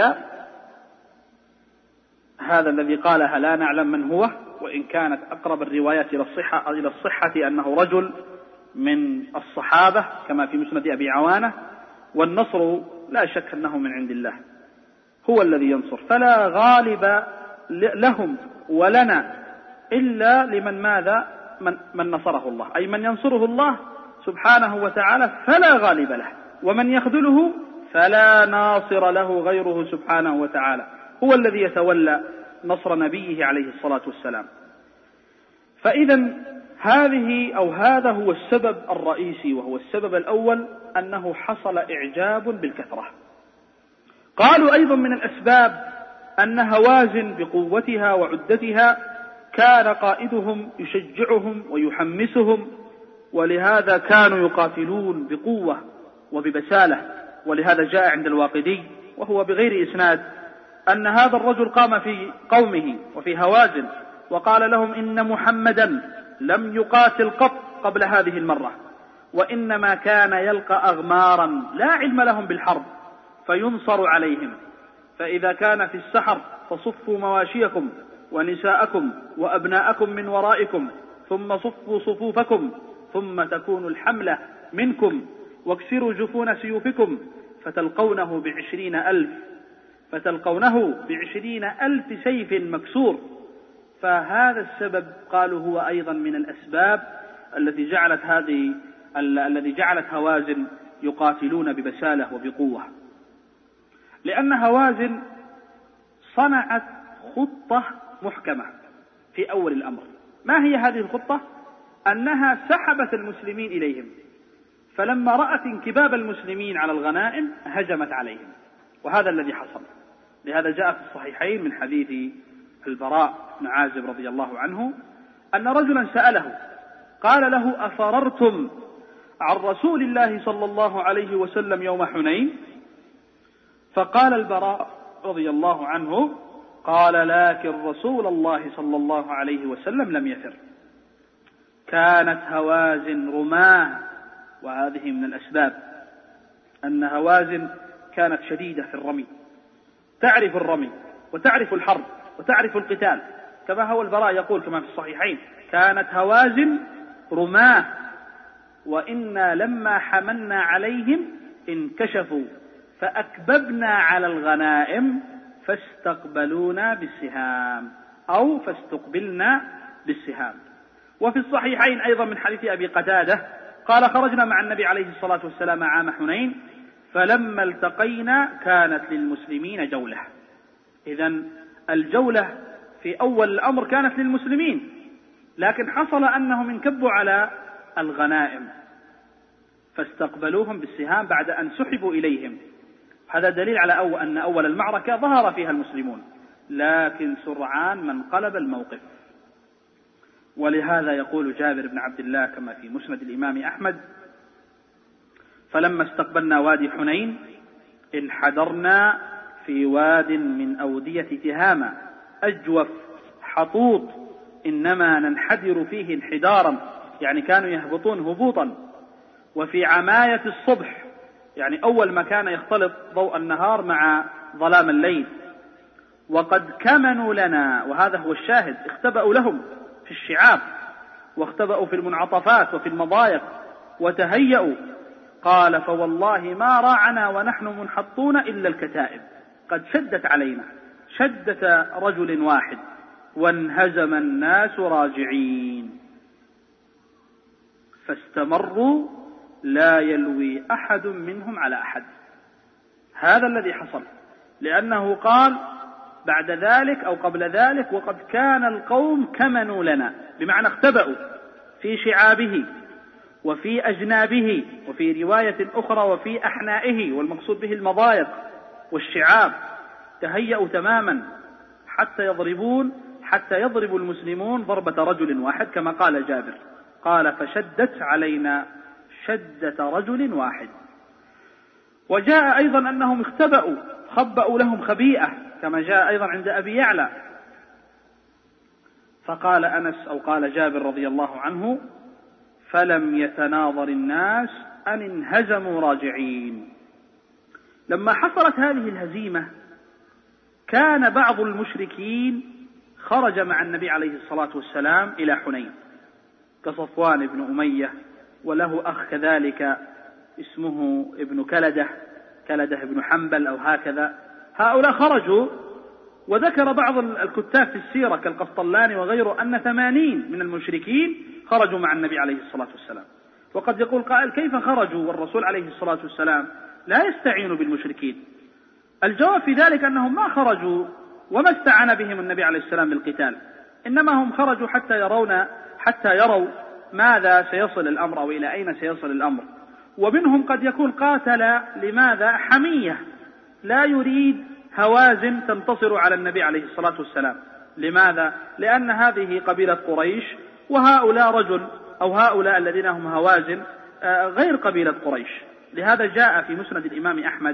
هذا الذي قالها لا نعلم من هو، وإن كانت أقرب الروايات إلى الصحة أنه رجل من الصحابة كما في مسند أبي عوانة، والنصر لا شك أنه من عند الله، هو الذي ينصر، فلا غالب لهم ولنا إلا لمن ماذا؟ من نصره الله، أي من ينصره الله سبحانه وتعالى فلا غالب له، ومن يخذله فلا ناصر له غيره سبحانه وتعالى، هو الذي يتولى نصر نبيه عليه الصلاة والسلام. فإذا هذا هو السبب الرئيسي، وهو السبب الأول، أنه حصل إعجاب بالكثرة. قالوا أيضا من الأسباب أن هوازن بقوتها وعدتها كان قائدهم يشجعهم ويحمسهم، ولهذا كانوا يقاتلون بقوة وببسالة. ولهذا جاء عند الواقدي وهو بغير إسناد أن هذا الرجل قام في قومه وفي هوازن وقال لهم إن محمدا لم يقاتل قط قبل هذه المرة، وإنما كان يلقى أغمارا لا علم لهم بالحرب فينصر عليهم، فإذا كان في السحر فصفوا مواشيكم ونساءكم وأبناءكم من ورائكم، ثم صفوا صفوفكم، ثم تكون الحملة منكم، واكسروا جفون سيوفكم فتلقونه ب20,000 سيف مكسور. فهذا السبب قالوا هو أيضا من الأسباب الذي جعلت هوازن يقاتلون ببسالة وبقوة، لأن هوازن صنعت خطة محكمة في أول الأمر. ما هي هذه الخطة؟ أنها سحبت المسلمين إليهم، فلما رأت انكباب المسلمين على الغنائم هجمت عليهم، وهذا الذي حصل. لهذا جاء في الصحيحين من حديث البراء بن عازب رضي الله عنه أن رجلا سأله قال له أفررتم عن رسول الله صلى الله عليه وسلم يوم حنين؟ فقال البراء رضي الله عنه قال لكن رسول الله صلى الله عليه وسلم لم يفر. كانت هوازن رماة، وهذه من الأسباب أن هوازن كانت شديدة في الرمي، تعرف الرمي وتعرف الحرب وتعرف القتال، كما هو البراء يقول كما في الصحيحين كانت هوازن رماة، وإنا لما حملنا عليهم انكشفوا فأكببنا على الغنائم فاستقبلونا بالسهام أو فاستقبلنا بالسهام. وفي الصحيحين أيضا من حديث أبي قتادة قال خرجنا مع النبي عليه الصلاة والسلام عام حنين فلما التقينا كانت للمسلمين جولة. إذن الجولة في أول الأمر كانت للمسلمين، لكن حصل أنهم انكبوا على الغنائم فاستقبلوهم بالسهام بعد أن سحبوا إليهم. هذا دليل على أن أول المعركة ظهر فيها المسلمون، لكن سرعان من قلب الموقف. ولهذا يقول جابر بن عبد الله كما في مسند الإمام أحمد فلما استقبلنا وادي حنين انحدرنا في واد من أودية تهامة أجوف حطوط إنما ننحدر فيه انحدارا، يعني كانوا يهبطون هبوطا، وفي عماية الصبح، يعني أول ما كان يختلط ضوء النهار مع ظلام الليل، وقد كمنوا لنا، وهذا هو الشاهد، اختبأوا لهم في الشعاب واختبأوا في المنعطفات وفي المضايق وتهيأوا. قال فوالله ما راعنا ونحن منحطون إلا الكتائب، قد شدت علينا شدة رجل واحد وانهزم الناس راجعين، فاستمروا لا يلوي أحد منهم على أحد. هذا الذي حصل، لأنه قال بعد ذلك أو قبل ذلك وقد كان القوم كمنوا لنا، بمعنى اختبأوا في شعابه وفي أجنابه، وفي رواية أخرى وفي أحنائه، والمقصود به المضايق والشعاب، تهيأوا تماما حتى يضرب المسلمون ضربة رجل واحد كما قال جابر، قال فشدت علينا شدة رجل واحد. وجاء أيضا أنهم اختبأوا، خبأوا لهم خبيئة كما جاء أيضا عند أبي يعلى، فقال أنس أو قال جابر رضي الله عنه فلم يتناظر الناس أن انهزموا راجعين. لما حصلت هذه الهزيمة كان بعض المشركين خرج مع النبي عليه الصلاة والسلام إلى حنين كصفوان بن أمية، وله أخ كذلك اسمه ابن كلدة بن حنبل أو هكذا. هؤلاء خرجوا، وذكر بعض الكتاب في السيرة كالقسطلاني وغيره أن 80 من المشركين خرجوا مع النبي عليه الصلاة والسلام. وقد يقول قائل كيف خرجوا والرسول عليه الصلاة والسلام لا يستعين بالمشركين؟ الجواب في ذلك أنهم ما خرجوا وما استعان بهم النبي عليه السلام بالقتال، إنما هم خرجوا حتى يروا ماذا سيصل الأمر أو إلى أين سيصل الأمر. ومنهم قد يكون قاتل لماذا؟ حمية، لا يريد هوازن تنتصر على النبي عليه الصلاة والسلام. لماذا؟ لأن هذه قبيلة قريش، وهؤلاء رجل أو هؤلاء الذين هم هوازن غير قبيلة قريش. لهذا جاء في مسند الإمام أحمد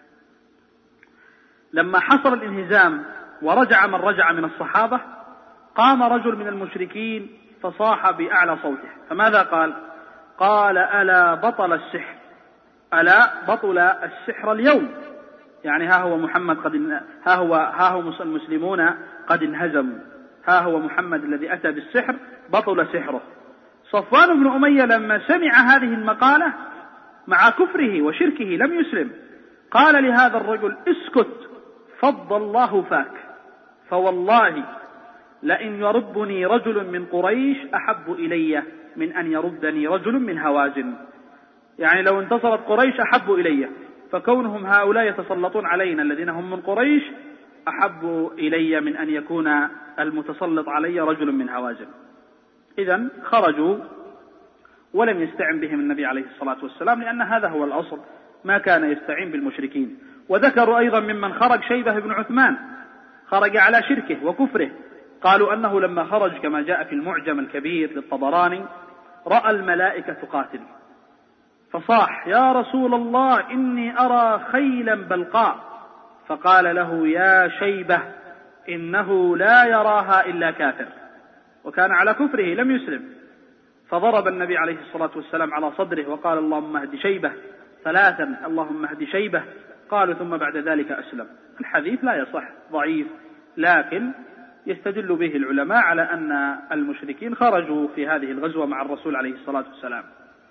لما حصل الانهزام ورجع من رجع من الصحابة، قام رجل من المشركين فصاح بأعلى صوته، فماذا قال؟ قال ألا بطل السحر، ألا بطل السحر اليوم، يعني ها هو محمد ها هو المسلمون قد انهزموا، ها هو محمد الذي أتى بالسحر بطل سحره. صفوان بن أمية لما سمع هذه المقالة مع كفره وشركه لم يسلم، قال لهذا الرجل اسكت فض الله فاك، فوالله لئن يربني رجل من قريش أحب إلي من أن يردني رجل من هوازن. يعني لو انتصرت قريش أحب إلي، فكونهم هؤلاء يتسلطون علينا الذين هم من قريش أحب إلي من أن يكون المتسلط علي رجل من هوازن. إذن خرجوا ولم يستعن بهم النبي عليه الصلاة والسلام، لأن هذا هو الأصل، ما كان يستعين بالمشركين. وذكروا أيضا ممن خرج شيبة بن عثمان، خرج على شركه وكفره. قالوا أنه لما خرج كما جاء في المعجم الكبير للطبراني رأى الملائكة تقاتل، فصاح يا رسول الله إني أرى خيلا بلقاء، فقال له يا شيبة إنه لا يراها إلا كافر، وكان على كفره لم يسلم. فضرب النبي عليه الصلاة والسلام على صدره وقال اللهم اهد شيبة ثلاثا، اللهم اهد شيبة. قالوا ثم بعد ذلك أسلم. الحديث لا يصح، ضعيف، لكن يستدل به العلماء على أن المشركين خرجوا في هذه الغزوة مع الرسول عليه الصلاة والسلام.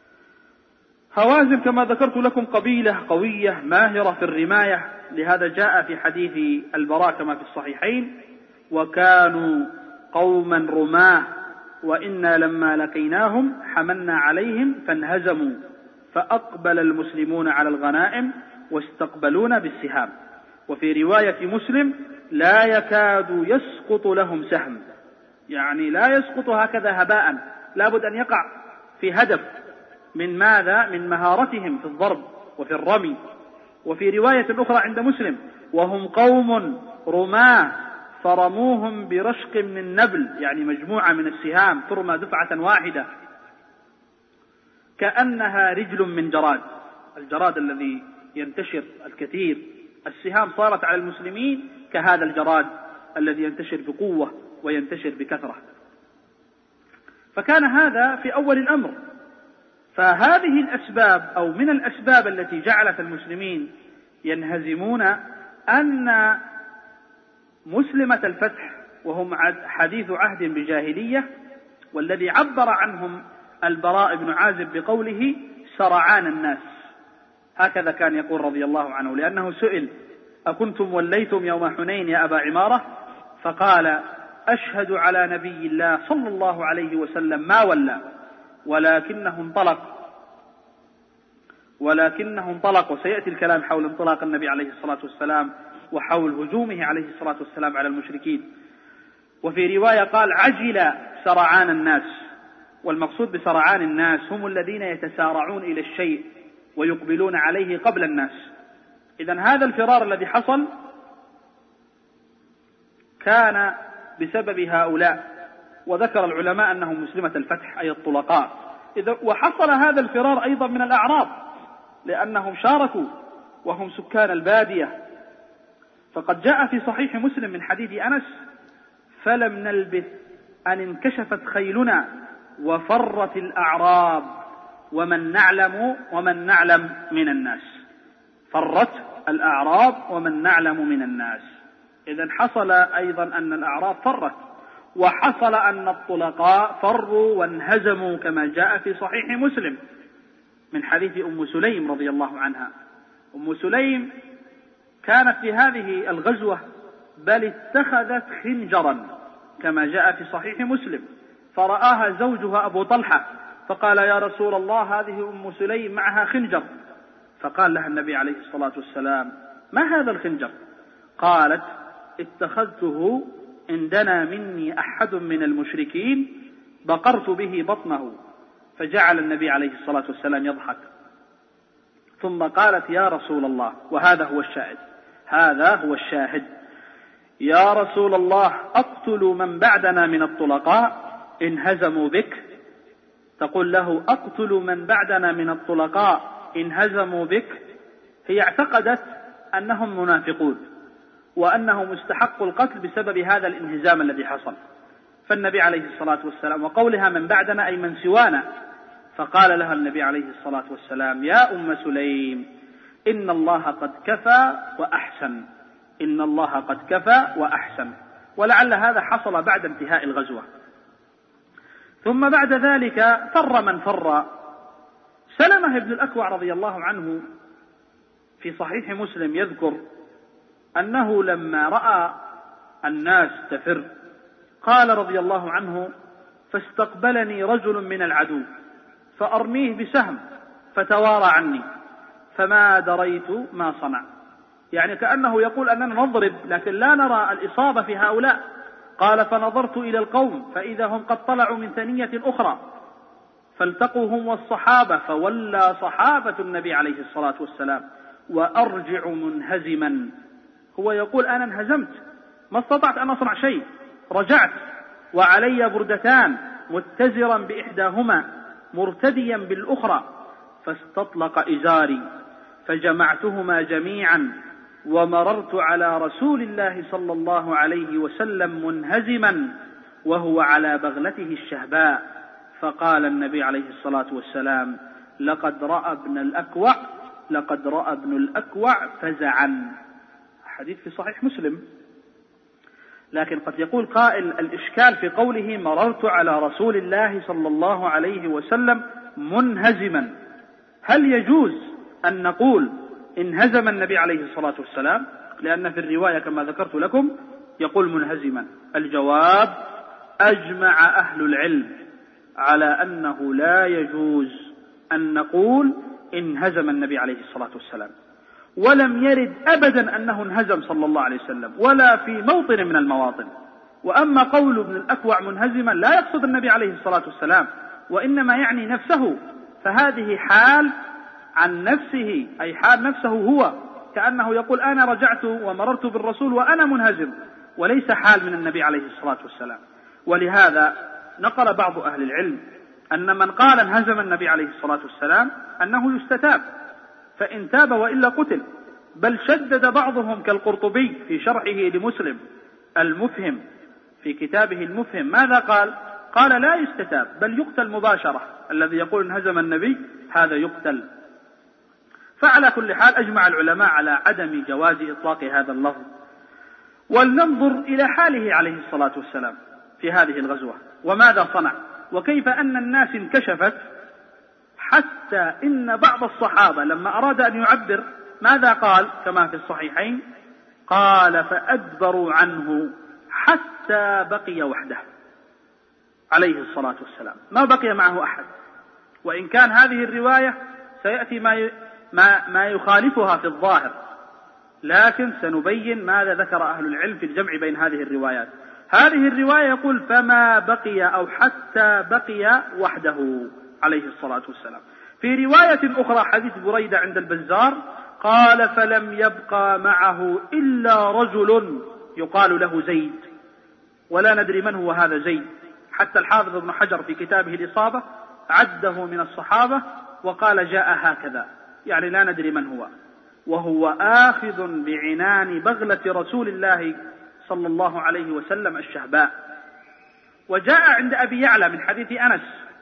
هوازن كما ذكرت لكم قبيلة قوية ماهرة في الرماية، لهذا جاء في حديث البراء كما في الصحيحين وكانوا قوما رماه وإنا لما لقيناهم حملنا عليهم فانهزموا فأقبل المسلمون على الغنائم واستقبلون بالسهام. وفي رواية مسلم لا يكاد يسقط لهم سهم، يعني لا يسقط هكذا هباء، لابد أن يقع في هدف. من ماذا؟ من مهارتهم في الضرب وفي الرمي. وفي رواية أخرى عند مسلم وهم قوم رماه فرموهم برشق من نبل، يعني مجموعة من السهام ترمى دفعة واحدة كأنها رجل من جراد، الجراد الذي ينتشر الكثير، السهام صارت على المسلمين كهذا الجراد الذي ينتشر بقوة وينتشر بكثرة. فكان هذا في أول الأمر. فهذه الأسباب أو من الأسباب التي جعلت المسلمين ينهزمون أن مسلمة الفتح وهم حديث عهد بجاهلية، والذي عبر عنهم البراء بن عازب بقوله سرعان الناس، هكذا كان يقول رضي الله عنه، لأنه سئل أكنتم وليتم يوم حنين يا أبا عمارة؟ فقال أشهد على نبي الله صلى الله عليه وسلم ما ولى ولكنه انطلق. وسيأتي الكلام حول انطلاق النبي عليه الصلاة والسلام وحول هجومه عليه الصلاة والسلام على المشركين. وفي رواية قال عجل سرعان الناس، والمقصود بسرعان الناس هم الذين يتسارعون إلى الشيء ويقبلون عليه قبل الناس. إذن هذا الفرار الذي حصل كان بسبب هؤلاء، وذكر العلماء أنهم مسلمة الفتح أي الطلقاء. وحصل هذا الفرار أيضا من الأعراب، لأنهم شاركوا وهم سكان البادية. فقد جاء في صحيح مسلم من حديث أنس فلم نلبث أن انكشفت خيلنا وفرت الأعراب ومن نعلم من الناس. فرت الأعراب ومن نعلم من الناس. إذن حصل أيضا أن الأعراب فرت، وحصل أن الطلقاء فروا وانهزموا كما جاء في صحيح مسلم من حديث أم سليم رضي الله عنها. أم سليم كانت في هذه الغزوة بل اتخذت خنجرا كما جاء في صحيح مسلم، فرآها زوجها أبو طلحة فقال يا رسول الله هذه أم سليم معها خنجر. فقال لها النبي عليه الصلاة والسلام ما هذا الخنجر؟ قالت اتخذته إن دنا مني أحد من المشركين بقرت به بطنه. فجعل النبي عليه الصلاة والسلام يضحك، ثم قالت يا رسول الله، وهذا هو الشاهد، هذا هو الشاهد، يا رسول الله أقتل من بعدنا من الطلقاء إن هزموا بك؟ تقول له أقتل من بعدنا من الطلقاء إن هزموا بك. هي اعتقدت أنهم منافقون وأنهم استحقوا القتل بسبب هذا الانهزام الذي حصل. فالنبي عليه الصلاة والسلام، وقولها من بعدنا أي من سوانا، فقال لها النبي عليه الصلاة والسلام يا أم سليم إن الله قد كفى وأحسن، إن الله قد كفى وأحسن. ولعل هذا حصل بعد انتهاء الغزوة. ثم بعد ذلك فر من فر. سلمة بن الأكوع رضي الله عنه في صحيح مسلم يذكر أنه لما رأى الناس تفر قال رضي الله عنه فاستقبلني رجل من العدو فأرميه بسهم فتوارى عني فما دريت ما صنع. يعني كأنه يقول أننا نضرب لكن لا نرى الإصابة في هؤلاء. قال فنظرت إلى القوم فإذا هم قد طلعوا من ثنية أخرى فالتقوا هم والصحابة فولى صحابة النبي عليه الصلاة والسلام وأرجع منهزما. هو يقول أنا انهزمت ما استطعت أن أصنع شيء، رجعت وعلي بردتان متزرا بإحداهما مرتديا بالأخرى فاستطلق إزاري فجمعتهما جميعا ومررت على رسول الله صلى الله عليه وسلم منهزما وهو على بغلته الشهباء. فقال النبي عليه الصلاة والسلام لقد رأى ابن الأكوع فزعا. حديث في صحيح مسلم. لكن قد يقول قائل الإشكال في قوله مررت على رسول الله صلى الله عليه وسلم منهزما، هل يجوز أن نقول انهزم النبي عليه الصلاة والسلام؟ لأن في الرواية كما ذكرت لكم يقول منهزما. الجواب أجمع أهل العلم على أنه لا يجوز أن نقول انهزم النبي عليه الصلاة والسلام، ولم يرد أبدا أنه انهزم صلى الله عليه وسلم ولا في موطن من المواطن. وأما قول ابن الأكوع منهزما لا يقصد النبي عليه الصلاة والسلام وإنما يعني نفسه، فهذه حال عن نفسه أي حال نفسه هو، كأنه يقول أنا رجعت ومررت بالرسول وأنا منهزم، وليس حال من النبي عليه الصلاة والسلام. ولهذا نقل بعض أهل العلم أن من قال انهزم النبي عليه الصلاة والسلام أنه يستتاب، فإن تاب وإلا قتل. بل شدد بعضهم كالقرطبي في شرحه لمسلم المفهم في كتابه المفهم، ماذا قال؟ قال لا يستتاب بل يقتل مباشرة. الذي يقول انهزم النبي هذا يقتل. فعلى كل حال أجمع العلماء على عدم جواز إطلاق هذا اللفظ. ولننظر إلى حاله عليه الصلاة والسلام في هذه الغزوة وماذا صنع وكيف أن الناس انكشفت، حتى إن بعض الصحابة لما أراد أن يعبر ماذا قال كما في الصحيحين؟ قال فأدبروا عنه حتى بقي وحده عليه الصلاة والسلام، ما بقي معه أحد. وإن كان هذه الرواية سيأتي ما يخالفها في الظاهر، لكن سنبين ماذا ذكر أهل العلم في الجمع بين هذه الروايات. هذه الرواية يقول فما بقي أو حتى بقي وحده عليه الصلاة والسلام. في رواية أخرى حديث بريدة عند البزار قال فلم يبقى معه إلا رجل يقال له زيد، ولا ندري من هو هذا زيد، حتى الحافظ ابن حجر في كتابه الإصابة عده من الصحابة وقال جاء هكذا، يعني لا ندري من هو، وهو آخذ بعنان بغلة رسول الله صلى الله عليه وسلم الشهباء. وجاء عند أبي يعلى من حديث أنس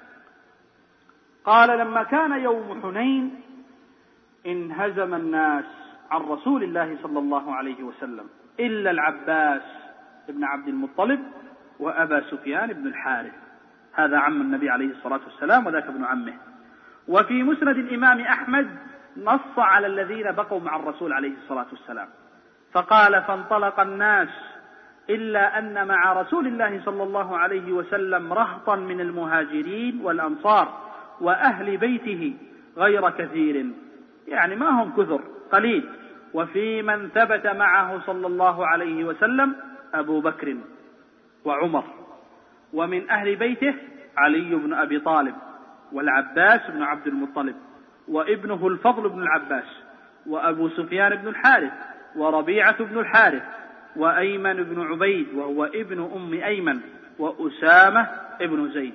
قال لما كان يوم حنين انهزم الناس عن رسول الله صلى الله عليه وسلم إلا العباس ابن عبد المطلب وأبا سفيان بن الحارث، هذا عم النبي عليه الصلاة والسلام وذاك ابن عمه. وفي مسند الإمام أحمد نص على الذين بقوا مع الرسول عليه الصلاة والسلام فقال فانطلق الناس إلا أن مع رسول الله صلى الله عليه وسلم رهطا من المهاجرين والأنصار وأهل بيته غير كثير، يعني ما هم كثر، قليل. وفي من ثبت معه صلى الله عليه وسلم أبو بكر وعمر، ومن أهل بيته علي بن أبي طالب والعباس بن عبد المطلب وابنه الفضل بن العباس وأبو سفيان بن الحارث وربيعة بن الحارث وأيمن بن عبيد وهو ابن أم أيمن وأسامة بن زيد.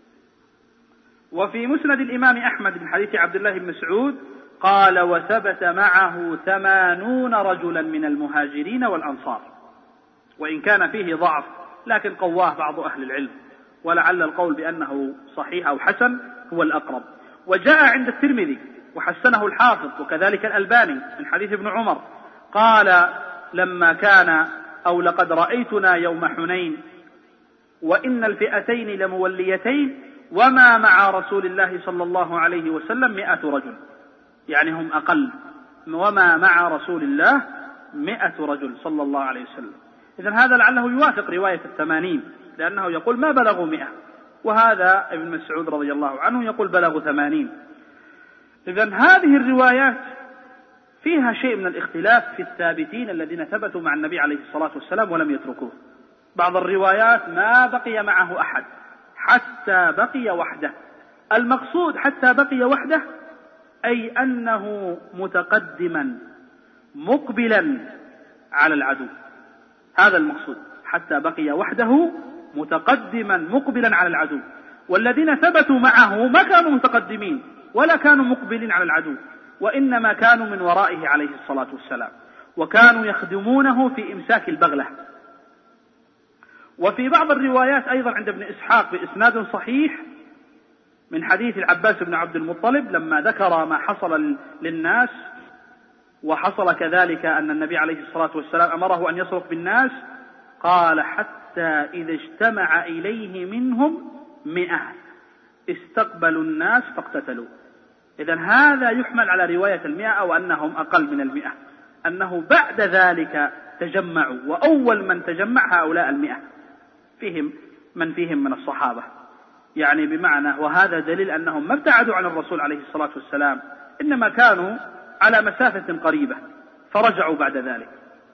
وفي مسند الإمام أحمد من حديث عبد الله بن مسعود قال: وثبت معه 80 رجلا من المهاجرين والأنصار، وإن كان فيه ضعف لكن قواه بعض أهل العلم، ولعل القول بأنه صحيح أو حسن هو الأقرب. وجاء عند الترمذي وحسنه الحافظ وكذلك الألباني من حديث ابن عمر قال: لما كان أو لقد رأيتنا يوم حنين وإن الفئتين لموليتين وما مع رسول الله صلى الله عليه وسلم 100 رجل، يعني هم أقل، وما مع رسول الله 100 رجل صلى الله عليه وسلم. إذن هذا لعله يوافق رواية 80، لأنه يقول ما بلغوا 100، وهذا ابن مسعود رضي الله عنه يقول بلغوا 80. إذن هذه الروايات فيها شيء من الاختلاف في الثابتين الذين ثبتوا مع النبي عليه الصلاة والسلام ولم يتركوه. بعض الروايات ما بقي معه أحد حتى بقي وحده. المقصود حتى بقي وحده أي أنه متقدما مقبلا على العدو، هذا المقصود، حتى بقي وحده متقدما مقبلا على العدو. والذين ثبتوا معه ما كانوا متقدمين ولا كانوا مقبلين على العدو، وإنما كانوا من ورائه عليه الصلاة والسلام، وكانوا يخدمونه في إمساك البغلة. وفي بعض الروايات أيضا عند ابن إسحاق بإسناد صحيح من حديث العباس بن عبد المطلب لما ذكر ما حصل للناس، وحصل كذلك أن النبي عليه الصلاة والسلام أمره أن يصرخ بالناس، قال: حتى إذا اجتمع إليه منهم 100 استقبلوا الناس فاقتتلوا. إذن هذا يحمل على رواية 100 أو أنهم أقل من 100، أنه بعد ذلك تجمعوا، وأول من تجمع هؤلاء 100 فيهم من الصحابة، يعني بمعنى، وهذا دليل أنهم ما ابتعدوا عن الرسول عليه الصلاة والسلام، إنما كانوا على مسافة قريبة فرجعوا بعد ذلك.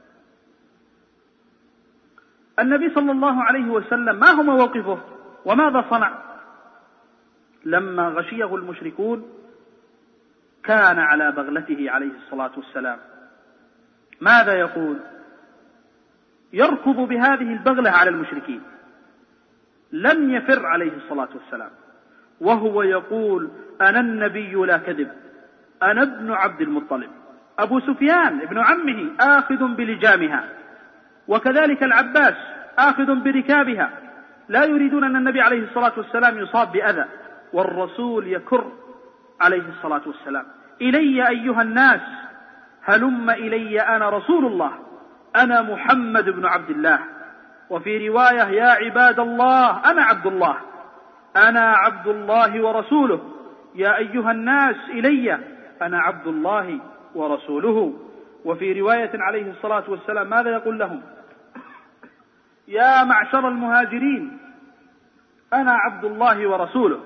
النبي صلى الله عليه وسلم ما هو موقفه وماذا صنع لما غشيه المشركون؟ كان على بغلته عليه الصلاة والسلام، ماذا يقول؟ يركض بهذه البغلة على المشركين، لم يفر عليه الصلاة والسلام، وهو يقول: أنا النبي لا كذب، أنا ابن عبد المطلب. أبو سفيان ابن عمه آخذ بلجامها، وكذلك العباس آخذ بركابها، لا يريدون أن النبي عليه الصلاة والسلام يصاب بأذى، والرسول يكر عليه الصلاة والسلام: إلي أيها الناس، هلم إلي، أنا رسول الله، أنا محمد بن عبد الله. وفي رواية: يا عباد الله، أنا عبد الله، أنا عبد الله ورسوله، يا أيها الناس إلي، أنا عبد الله ورسوله. وفي رواية عليه الصلاة والسلام ماذا يقول لهم؟ يا معشر المهاجرين، أنا عبد الله ورسوله.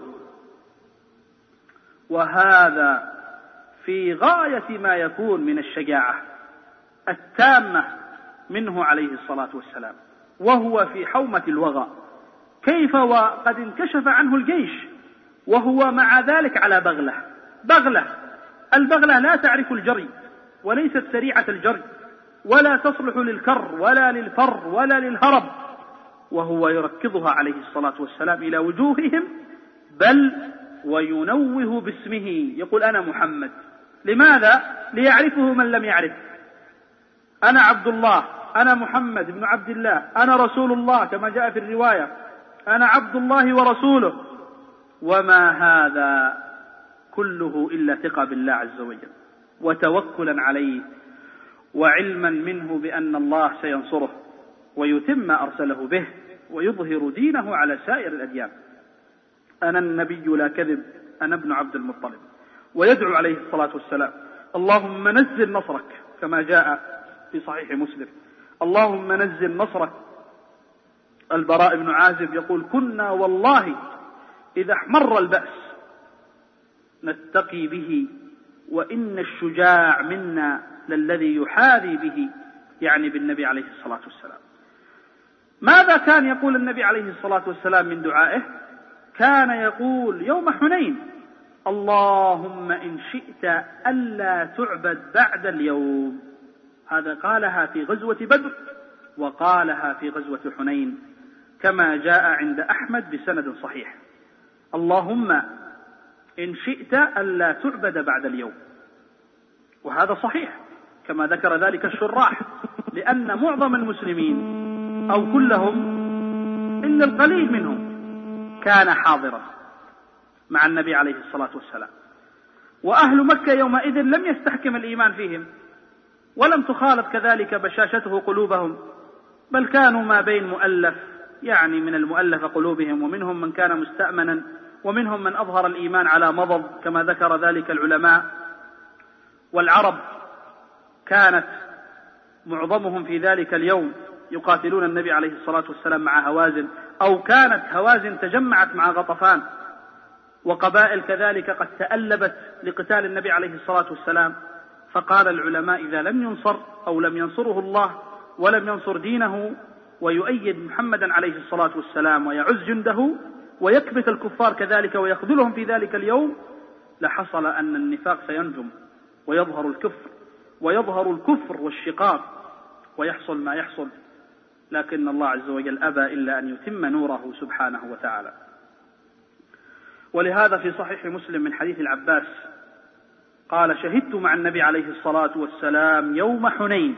وهذا في غاية ما يكون من الشجاعة التامة منه عليه الصلاة والسلام، وهو في حومة الوغى، كيف وقد انكشف عنه الجيش وهو مع ذلك على بغلة. البغلة لا تعرف الجري، وليست سريعة الجري، ولا تصلح للكر ولا للفر ولا للهرب، وهو يركضها عليه الصلاة والسلام إلى وجوههم، بل وينوه باسمه، يقول: أنا محمد. لماذا؟ ليعرفه من لم يعرف. أنا عبد الله، أنا محمد بن عبد الله، أنا رسول الله، كما جاء في الرواية: أنا عبد الله ورسوله. وما هذا كله إلا ثقة بالله عز وجل وتوكلا عليه، وعلما منه بأن الله سينصره ويتم ما أرسله به ويظهر دينه على سائر الأديان. أنا النبي لا كذب، أنا ابن عبد المطلب. ويدعو عليه الصلاة والسلام: اللهم نزل نصرك، كما جاء في صحيح مسلم: اللهم نزل نصرك البراء بن عازب يقول: كنا والله إذا احمر البأس نتقي به، وإن الشجاع منا للذي يحاذي به، يعني بالنبي عليه الصلاة والسلام. ماذا كان يقول النبي عليه الصلاة والسلام من دعائه؟ كان يقول يوم حنين: اللهم إن شئت ألا تعبد بعد اليوم. هذا قالها في غزوة بدر، وقالها في غزوة حنين، كما جاء عند أحمد بسند صحيح: اللهم إن شئت ألا تعبد بعد اليوم. وهذا صحيح كما ذكر ذلك الشراح، لأن معظم المسلمين أو كلهم إلا القليل منهم كان حاضرا مع النبي عليه الصلاة والسلام، وأهل مكة يومئذ لم يستحكم الإيمان فيهم، ولم تخالط كذلك بشاشته قلوبهم، بل كانوا ما بين مؤلف، يعني من المؤلف قلوبهم، ومنهم من كان مستأمنا، ومنهم من أظهر الإيمان على مضض كما ذكر ذلك العلماء. والعرب كانت معظمهم في ذلك اليوم يقاتلون النبي عليه الصلاة والسلام مع هوازن، أو كانت هوازن تجمعت مع غطفان، وقبائل كذلك قد تألبت لقتال النبي عليه الصلاة والسلام. فقال العلماء: إذا لم ينصر أو لم ينصره الله ولم ينصر دينه ويؤيد محمدا عليه الصلاة والسلام ويعز جنده ويكبت الكفار كذلك ويخذلهم في ذلك اليوم، لحصل أن النفاق سينجم ويظهر الكفر والشقاق ويحصل ما يحصل، لكن الله عز وجل أبى إلا أن يتم نوره سبحانه وتعالى. ولهذا في صحيح مسلم من حديث العباس قال: شهدت مع النبي عليه الصلاة والسلام يوم حنين،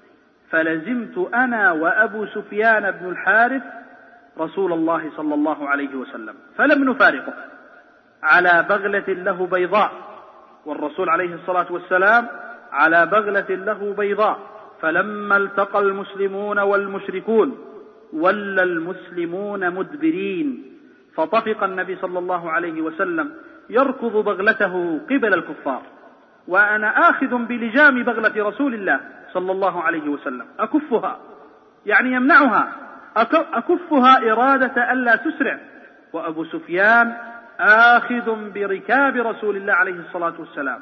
فلزمت أنا وأبو سفيان بن الحارث رسول الله صلى الله عليه وسلم فلم نفارقه، على بغلة له بيضاء، والرسول عليه الصلاة والسلام على بغلة له بيضاء. فلما التقى المسلمون والمشركون ولى المسلمون مدبرين، فطفق النبي صلى الله عليه وسلم يركض بغلته قبل الكفار، وأنا آخذ بلجام بغلة رسول الله صلى الله عليه وسلم أكفها، يعني يمنعها، أكفها إرادة ألا تسرع، وأبو سفيان آخذ بركاب رسول الله عليه الصلاة والسلام.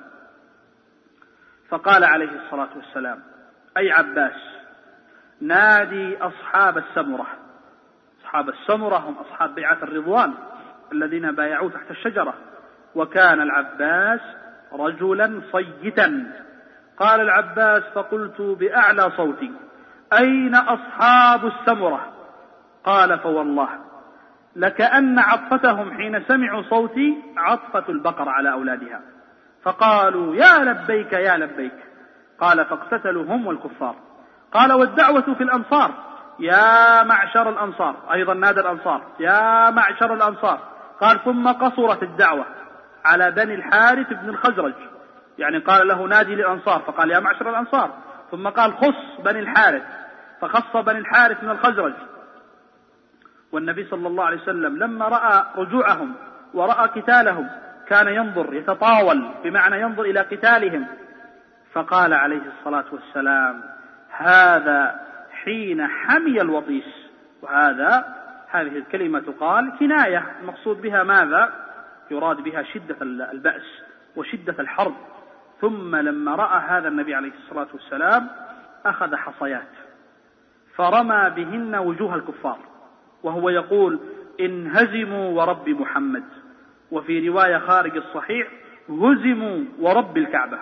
فقال عليه الصلاة والسلام: أي عباس، نادي أصحاب السمرة. أصحاب السمرة هم أصحاب بيعة الرضوان الذين بايعوا تحت الشجرة، وكان العباس رجلا صيتا. قال العباس: فقلت بأعلى صوتي: أين أصحاب السمرة؟ قال: فوالله لكأن عطفتهم حين سمعوا صوتي عطفة البقر على أولادها، فقالوا: يا لبيك يا لبيك. قال: فاقتتلوا هم والكفار. قال: والدعوة في الأنصار، يا معشر الأنصار. أيضا نادى الأنصار: يا معشر الأنصار. قال: ثم قصرت الدعوة على بني الحارث بن الخزرج، يعني قال له نادي للأنصار فقال: يا معشر الأنصار، ثم قال: خص بني الحارث، فخص بني الحارث من الخزرج. والنبي صلى الله عليه وسلم لما رأى رجوعهم ورأى قتالهم كان ينظر، يتطاول، بمعنى ينظر إلى قتالهم، فقال عليه الصلاة والسلام: هذا حين حمي الوطيس. هذه الكلمة تقال كناية، المقصود بها ماذا؟ يراد بها شدة البأس وشدة الحرب. ثم لما رأى هذا النبي عليه الصلاة والسلام أخذ حصيات فرمى بهن وجوه الكفار، وهو يقول: انهزموا ورب محمد، وفي رواية خارج الصحيح: هزموا ورب الكعبة.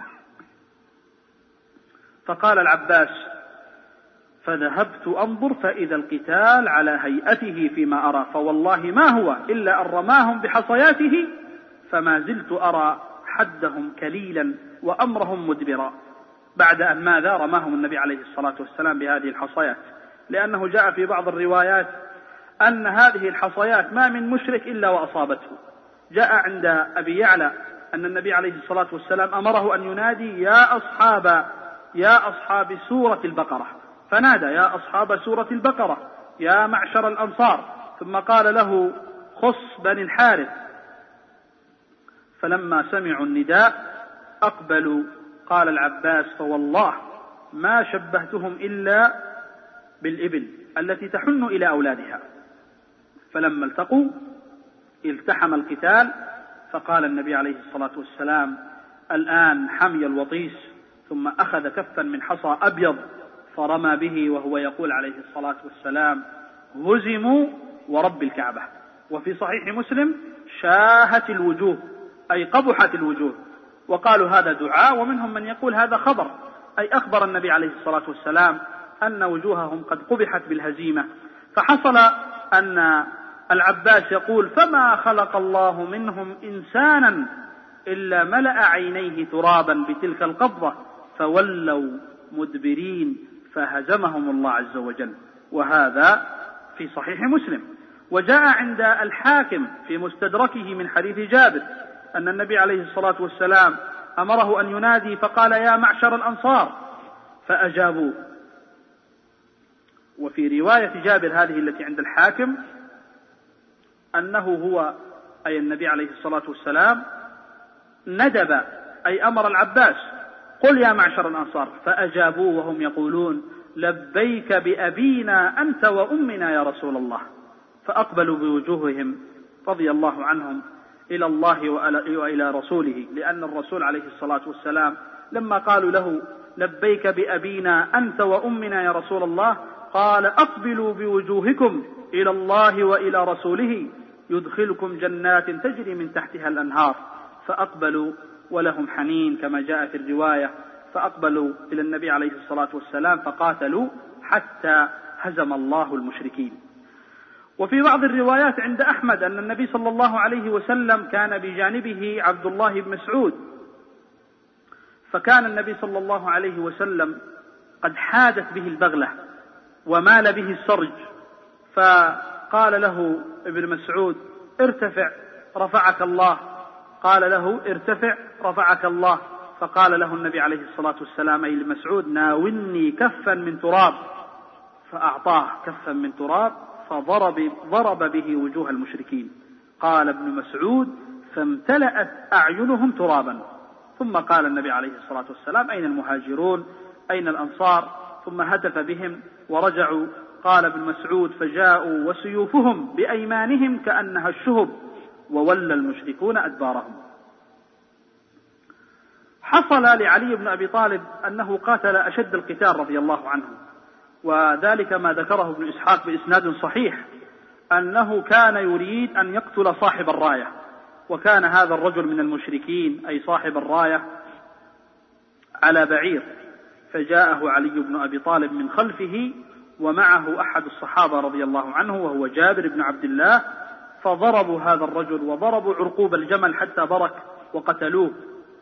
فقال العباس: فذهبت أنظر فإذا القتال على هيئته فيما أرى، فوالله ما هو إلا أن رماهم بحصياته، فما زلت أرى حدهم كليلا وأمرهم مدبرا. بعد أن ماذا رماهم النبي عليه الصلاة والسلام بهذه الحصيات، لأنه جاء في بعض الروايات أن هذه الحصيات ما من مشرك إلا وأصابته. جاء عند أبي يعلى أن النبي عليه الصلاة والسلام أمره أن ينادي: يا أصحاب سورة البقرة، فنادى: يا أصحاب سورة البقرة، يا معشر الأنصار، ثم قال له: خص بني الحارث. فلما سمعوا النداء أقبلوا. قال العباس: فوالله ما شبهتهم إلا بالإبل التي تحن إلى أولادها. فلما التقوا التحم القتال، فقال النبي عليه الصلاة والسلام: الآن حمي الوطيس. ثم أخذ كفا من حصى أبيض فرمى به وهو يقول عليه الصلاة والسلام: هزموا ورب الكعبة. وفي صحيح مسلم: شاهت الوجوه، أي قبحت الوجوه. وقالوا هذا دعاء، ومنهم من يقول هذا خبر، أي أخبر النبي عليه الصلاة والسلام أن وجوههم قد قبحت بالهزيمة. فحصل أن العباس يقول: فما خلق الله منهم إنسانا إلا ملأ عينيه ترابا بتلك القبضة فولوا مدبرين فهزمهم الله عز وجل. وهذا في صحيح مسلم. وجاء عند الحاكم في مستدركه من حديث جابر أن النبي عليه الصلاة والسلام أمره أن ينادي فقال: يا معشر الأنصار، فأجابوا. وفي رواية جابر هذه التي عند الحاكم أنه هو أي النبي عليه الصلاة والسلام ندب، أي أمر العباس: قل يا معشر الأنصار، فأجابوا وهم يقولون: لبيك بأبينا أنت وأمنا يا رسول الله. فأقبلوا بوجوههم رضي الله عنهم إلى الله وإلى رسوله، لأن الرسول عليه الصلاة والسلام لما قالوا له: لبيك بأبينا أنت وأمنا يا رسول الله، قال: أقبلوا بوجوهكم إلى الله وإلى رسوله يدخلكم جنات تجري من تحتها الأنهار. فأقبلوا ولهم حنين كما جاء في الرواية، فأقبلوا إلى النبي عليه الصلاة والسلام فقاتلوا حتى هزم الله المشركين. وفي بعض الروايات عند أحمد أن النبي صلى الله عليه وسلم كان بجانبه عبد الله بن مسعود، فكان النبي صلى الله عليه وسلم قد حادت به البغلة ومال به السرج، فقال له ابن مسعود: ارتفع رفعك الله. قال له: ارتفع رفعك الله. فقال له النبي عليه الصلاة والسلام أي لمسعود: ناولني كفا من تراب. فأعطاه كفا من تراب فضرب به وجوه المشركين. قال ابن مسعود: فامتلأت أعينهم ترابا. ثم قال النبي عليه الصلاة والسلام: أين المهاجرون؟ أين الأنصار؟ ثم هتف بهم ورجعوا. قال ابن مسعود: فجاءوا وسيوفهم بأيمانهم كأنها الشهب، وولى المشركون أدبارهم. حصل لعلي بن أبي طالب أنه قاتل أشد القتال رضي الله عنه، وذلك ما ذكره ابن إسحاق بإسناد صحيح أنه كان يريد أن يقتل صاحب الراية، وكان هذا الرجل من المشركين أي صاحب الراية على بعير، فجاءه علي بن أبي طالب من خلفه ومعه أحد الصحابة رضي الله عنه وهو جابر بن عبد الله، فضربوا هذا الرجل وضربوا عرقوب الجمل حتى برك وقتلوه.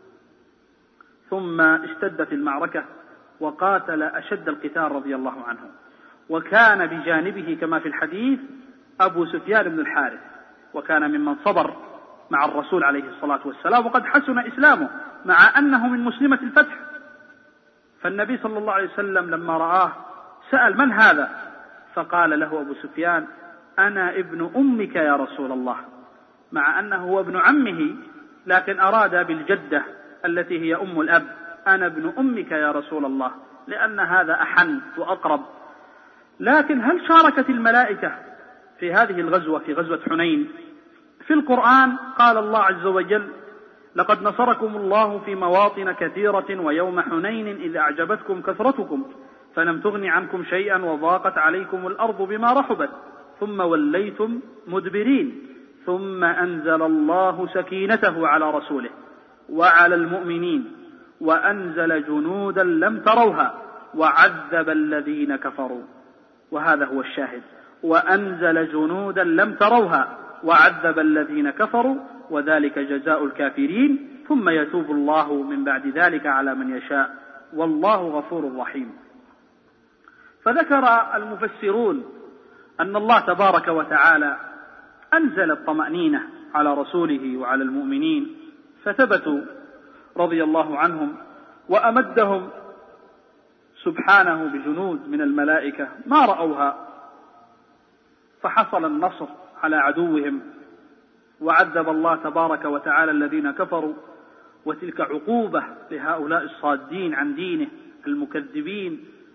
ثم اشتدت المعركة وقاتل أشد القتال رضي الله عنه، وكان بجانبه كما في الحديث أبو سفيان بن الحارث، وكان ممن صبر مع الرسول عليه الصلاة والسلام، وقد حسن إسلامه مع أنه من مسلمة الفتح. فالنبي صلى الله عليه وسلم لما رآه سأل: من هذا؟ فقال له أبو سفيان: أنا ابن أمك يا رسول الله، مع أنه هو ابن عمه، لكن أراد بالجدة التي هي أم الأب: أنا ابن أمك يا رسول الله، لأن هذا أحن وأقرب. لكن هل شاركت الملائكة في هذه الغزوة، في غزوة حنين؟ في القرآن قال الله عز وجل: لقد نصركم الله في مواطن كثيرة ويوم حنين إذ أعجبتكم كثرتكم فلم تغن عنكم شيئا وضاقت عليكم الأرض بما رحبت ثم وليتم مدبرين ثم أنزل الله سكينته على رسوله وعلى المؤمنين وأنزل جنودا لم تروها وعذب الذين كفروا. وهذا هو الشاهد: وأنزل جنودا لم تروها وعذب الذين كفروا وذلك جزاء الكافرين ثم يتوب الله من بعد ذلك على من يشاء والله غفور رحيم. فذكر المفسرون أن الله تبارك وتعالى أنزل الطمأنينة على رسوله وعلى المؤمنين فثبتوا رضي الله عنهم، وأمدهم سبحانه بجنود من الملائكة ما رأوها، فحصل النصر على عدوهم، وعذب الله تبارك وتعالى الذين كفروا، وتلك عقوبة لهؤلاء الصادين عن دينه المكذبين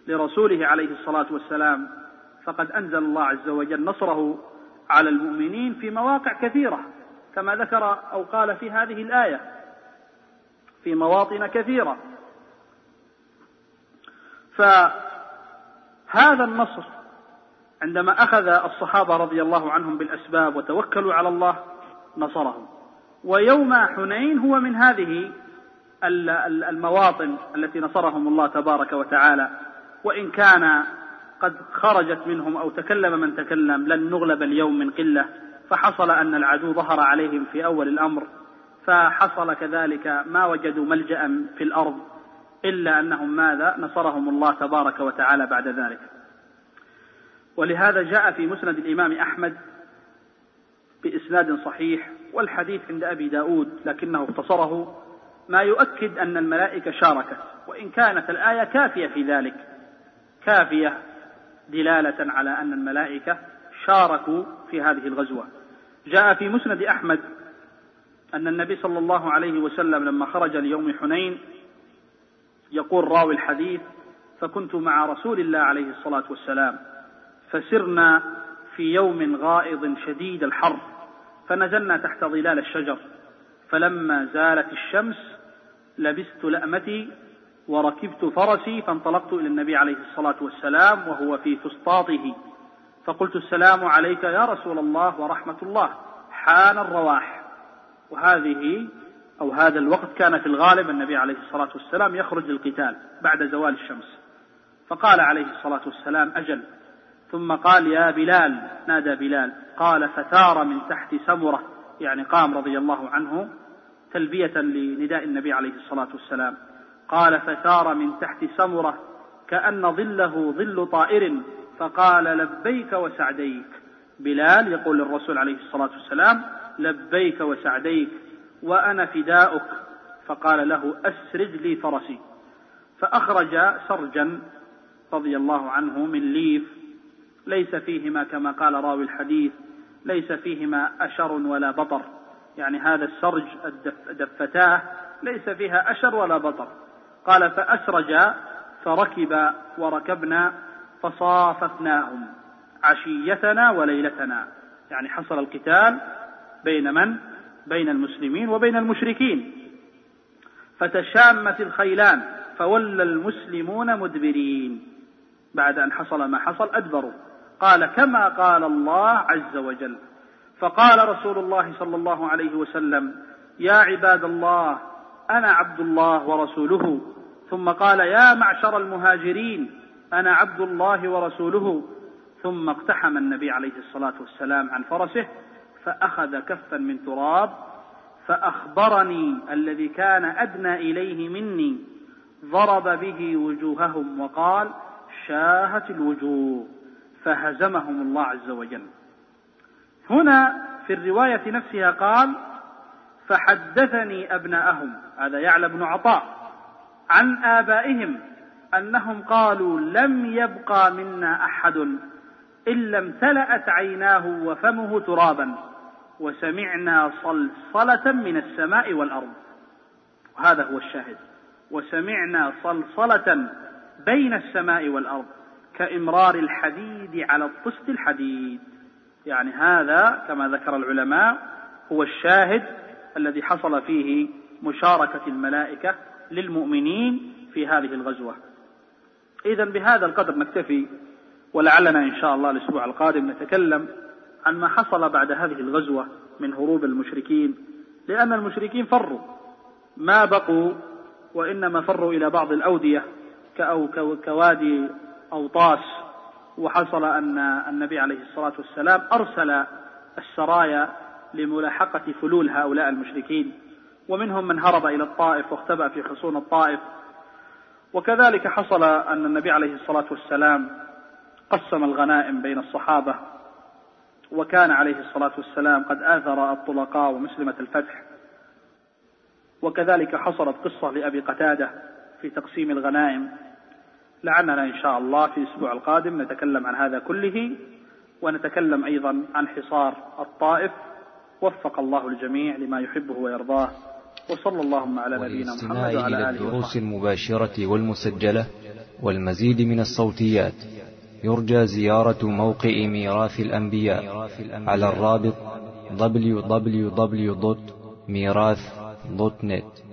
لرسوله عليه الصلاة والسلام، فقد أنزل الله عز وجل نصره على المؤمنين في مواقع كثيرة كما ذكر أو قال في هذه الآية في مواطن كثيرة. فهذا النصر عندما أخذ الصحابة رضي الله عنهم بالأسباب وتوكلوا على الله نصرهم. ويوم حنين هو من هذه المواطن التي نصرهم الله تبارك وتعالى، وإن كان قد خرجت منهم أو تكلم من تكلم لن نغلب اليوم من قلة، فحصل أن العدو ظهر عليهم في أول الأمر، فحصل كذلك ما وجدوا ملجأ في الأرض، إلا أنهم ماذا؟ نصرهم الله تبارك وتعالى بعد ذلك. ولهذا جاء في مسند الإمام أحمد بإسناد صحيح، والحديث عند أبي داود لكنه اختصره، ما يؤكد أن الملائكة شاركت، وإن كانت الآية كافية في ذلك، كافية دلالة على أن الملائكة شاركوا في هذه الغزوة. جاء في مسند أحمد أن النبي صلى الله عليه وسلم لما خرج ليوم حنين يقول راوي الحديث: فكنت مع رسول الله عليه الصلاة والسلام فسرنا في يوم غائض شديد الحر، فنزلنا تحت ظلال الشجر، فلما زالت الشمس لبست لأمتي وركبت فرسي، فانطلقت إلى النبي عليه الصلاة والسلام وهو في فسطاطه، فقلت: السلام عليك يا رسول الله ورحمة الله، حان الرواح. وهذه أو هذا الوقت كان في الغالب النبي عليه الصلاة والسلام يخرج للقتال بعد زوال الشمس، فقال عليه الصلاة والسلام: أجل. ثم قال: يا بلال، نادى بلال، قال: فثار من تحت سمرة، يعني قام رضي الله عنه تلبية لنداء النبي عليه الصلاة والسلام، قال: فثار من تحت سمرة كأن ظله ظل طائر، فقال: لبيك وسعديك. بلال يقول للرسول عليه الصلاة والسلام: لبيك وسعديك وأنا فداؤك. فقال له: أسرج لي فرسي. فأخرج سرجا رضي الله عنه من ليف، ليس فيهما كما قال راوي الحديث ليس فيهما أشر ولا بطر، يعني هذا السرج دفتاه ليس فيها أشر ولا بطر. قال: فأسرج فركب وركبنا فصاففناهم عشيتنا وليلتنا، يعني حصل القتال بين من؟ بين المسلمين وبين المشركين. فتشامت الخيلان فولى المسلمون مدبرين، بعد أن حصل ما حصل أدبروا. قال: كما قال الله عز وجل. فقال رسول الله صلى الله عليه وسلم: يا عباد الله، أنا عبد الله ورسوله. ثم قال: يا معشر المهاجرين، أنا عبد الله ورسوله. ثم اقتحم النبي عليه الصلاة والسلام عن فرسه فأخذ كفا من تراب فأخبرني الذي كان أدنى إليه مني، ضرب به وجوههم وقال: شاهت الوجوه، فهزمهم الله عز وجل. هنا في الرواية نفسها قال: فحدثني أبناءهم، هذا يعلى بن عطاء، عن آبائهم أنهم قالوا: لم يبقى منا أحد إلا امتلأت عيناه وفمه ترابا، وسمعنا صلصلة من السماء والأرض. وهذا هو الشاهد: وسمعنا صلصلة بين السماء والأرض كإمرار الحديد على الطست الحديد. يعني هذا كما ذكر العلماء هو الشاهد الذي حصل فيه مشاركة الملائكة للمؤمنين في هذه الغزوة. إذن بهذا القدر نكتفي، ولعلنا إن شاء الله الأسبوع القادم نتكلم عن ما حصل بعد هذه الغزوة من هروب المشركين، لأن المشركين فروا، ما بقوا، وإنما فروا إلى بعض الأودية كوادي أوطاس. وحصل أن النبي عليه الصلاة والسلام أرسل السرايا لملاحقة فلول هؤلاء المشركين، ومنهم من هرب إلى الطائف واختبأ في حصون الطائف. وكذلك حصل أن النبي عليه الصلاة والسلام قسم الغنائم بين الصحابة، وكان عليه الصلاة والسلام قد آثر الطلقاء ومسلمة الفتح. وكذلك حصلت قصة لأبي قتادة في تقسيم الغنائم. لعلنا إن شاء الله في الأسبوع القادم نتكلم عن هذا كله، ونتكلم أيضا عن حصار الطائف. وفق الله الجميع لما يحبه ويرضاه. وصلى اللهم على نبينا محمد وعلى والاستماع إلى آله الدروس وصحبه. المباشرة والمسجلة والمزيد من الصوتيات يرجى زيارة موقع ميراث الأنبياء على الرابط www.mirath.net.